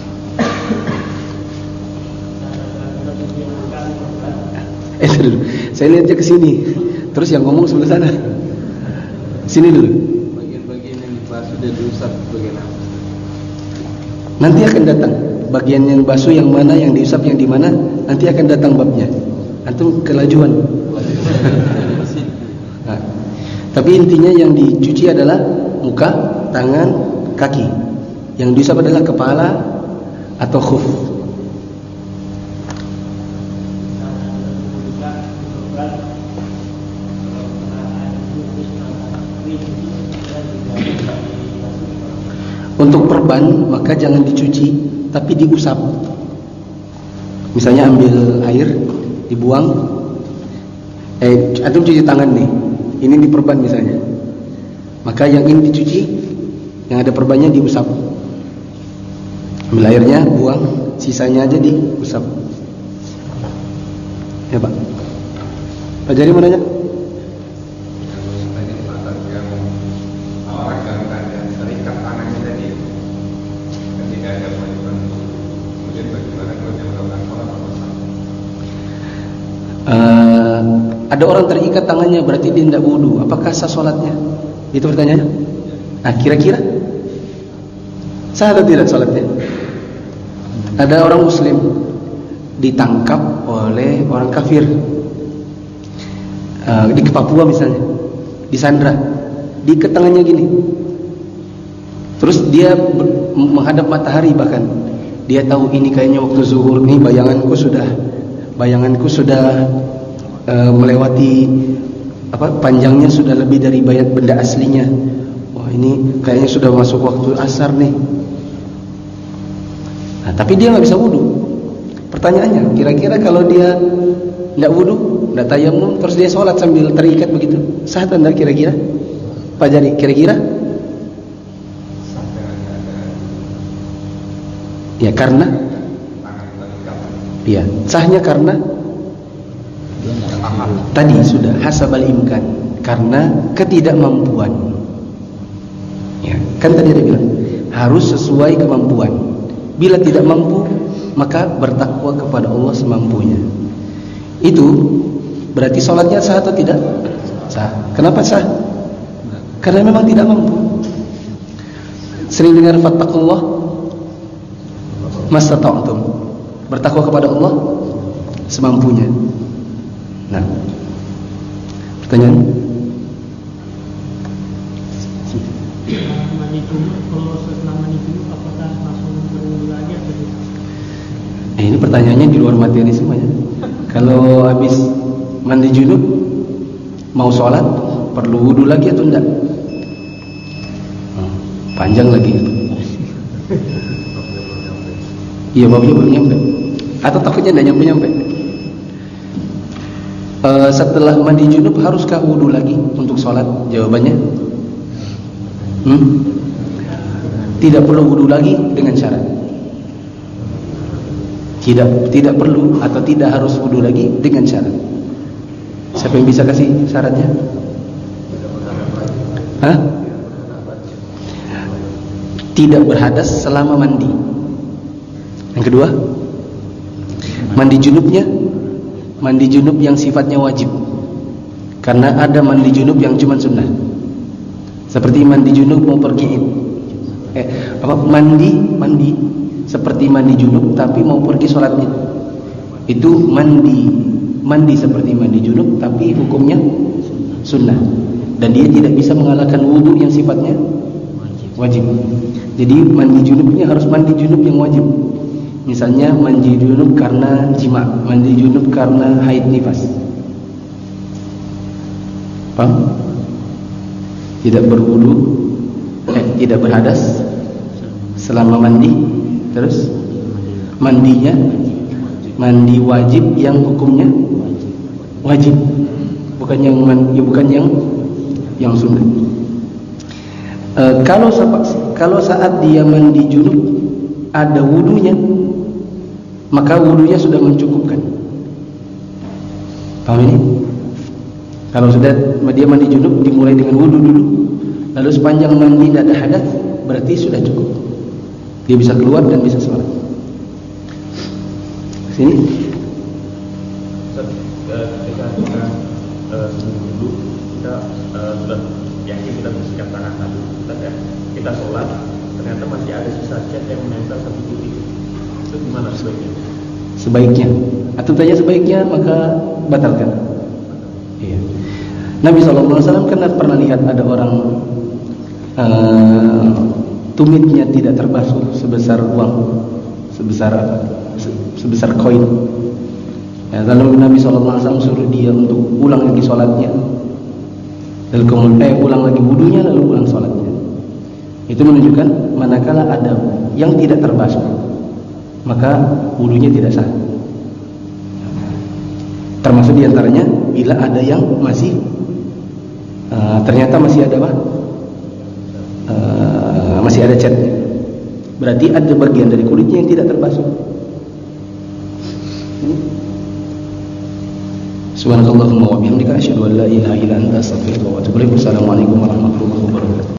Eh dulu, saya lihatnya ke sini, terus yang ngomong sebelah sana. Sini dulu. Bagian-bagian yang dibasuh dan diusap bagian apa? Nanti akan datang bagian yang basuh yang mana, yang diusap yang di mana, nanti akan datang babnya. Antum kelajuan. Nah, tapi intinya yang dicuci adalah muka, tangan, kaki. Yang diusap adalah kepala atau khuf. Untuk perban maka jangan dicuci, tapi diusap. Misalnya ambil air, dibuang. Eh, antum cuci tangan nih. Ini di perban misalnya. Maka yang ini dicuci, yang ada perbannya diusap. Ambil airnya, buang, sisanya aja diusap. Ya Pak. Pak Jari mau nanya? ada orang terikat tangannya, berarti dia tidak wudu. Apakah sah sholatnya? Itu pertanyaannya. Nah, kira-kira sah atau tidak sholatnya? Ada orang muslim ditangkap oleh orang kafir uh, di Papua misalnya, disandra, diikat tangannya gini, terus dia menghadap matahari, bahkan dia tahu ini kayaknya waktu zuhur nih, bayanganku sudah bayanganku sudah uh, melewati apa panjangnya sudah lebih dari bayat benda aslinya. Wah, ini kayaknya sudah masuk waktu asar nih. Nah, tapi dia nggak bisa wudu. Pertanyaannya, kira-kira kalau dia tidak wudu, tidak tayamum, terus dia sholat sambil terikat begitu, sah atau tidak kira-kira? Pak Jari, kira-kira? Ya karena, ya sahnya karena tadi sudah hasabal imkan, karena ketidakmampuan. Ya, kan tadi ada bilang harus sesuai kemampuan. Bila tidak mampu, maka bertakwa kepada Allah semampunya. Itu berarti sholatnya sah atau tidak? Sah. Kenapa sah? Karena memang tidak mampu. Sering dengar fattaqullah mastata'tum. Bertakwa kepada Allah semampunya. Nah, pertanyaan? Mandi junub, kalau setelah mandi junub apakah langsung berwudu lagi atau tidak? Eh, ini pertanyaannya di luar materi semuanya. Kalau habis mandi junub mau sholat perlu wudu lagi atau enggak? Hmm, panjang lagi. Iya, babnya belum nyampe. Atau takutnya enggak nyampe-nyampe. Uh, setelah mandi junub haruskah wudu lagi untuk sholat? Jawabannya hmm? tidak perlu wudu lagi dengan syarat. Tidak tidak perlu atau tidak harus wudu lagi dengan syarat. Siapa yang bisa kasih syaratnya? Hah? Tidak berhadas selama mandi. Yang kedua, mandi junubnya mandi junub yang sifatnya wajib. Karena ada mandi junub yang cuma sunnah. Seperti mandi junub mau pergi eh apa mandi mandi seperti mandi junub tapi mau pergi sholat id. Itu mandi mandi seperti mandi junub tapi hukumnya sunnah, dan dia tidak bisa mengalahkan wudu yang sifatnya wajib. Jadi mandi junubnya harus mandi junub yang wajib. Misalnya mandi junub karena jima, mandi junub karena haid nifas. Paham? Tidak berwudu, eh, tidak berhadas selama mandi. Terus mandinya mandi wajib yang hukumnya wajib, bukan yang ya bukan yang yang sunnah. E, kalau kalau saat dia mandi junub ada wudunya, maka wudunya sudah mencukupkan. Paham ini? Kalau sudah dia mandi junub dimulai dengan wudu dulu, lalu sepanjang mandi tidak ada hadas, berarti sudah cukup. Dia bisa keluar dan bisa sholat. Sini. Ketika kita sebelum dulu kita uh, sudah yakin kita bersikap tangan satu, kita kita sholat, ternyata masih ada sisa cat yang menempel satu titik. Itu gimana sebaiknya? Sebaiknya, atau tanya sebaiknya maka batalkan. Iya. Nabi shallallahu alaihi wasallam kan pernah lihat ada orang uh, tumitnya tidak terbasuh sebesar uang, sebesar sebesar koin. Ya, lalu Nabi shallallahu alaihi wasallam suruh dia untuk ulang lagi sholatnya, lalu kemudian eh, ulang lagi wudunya, lalu ulang sholatnya. Itu menunjukkan manakala ada yang tidak terbasuh, maka wudunya tidak sah. Termasuk diantaranya bila ada yang masih uh, ternyata masih ada apa? Uh, masih ada catnya, berarti ada bagian dari kulitnya yang tidak terbasuh. Subhanakallahumma wa bihamdika asyhadu an la ilaha illa anta astaghfiruka wa atubu ilaik. Wassalamualaikum warahmatullahi wabarakatuh.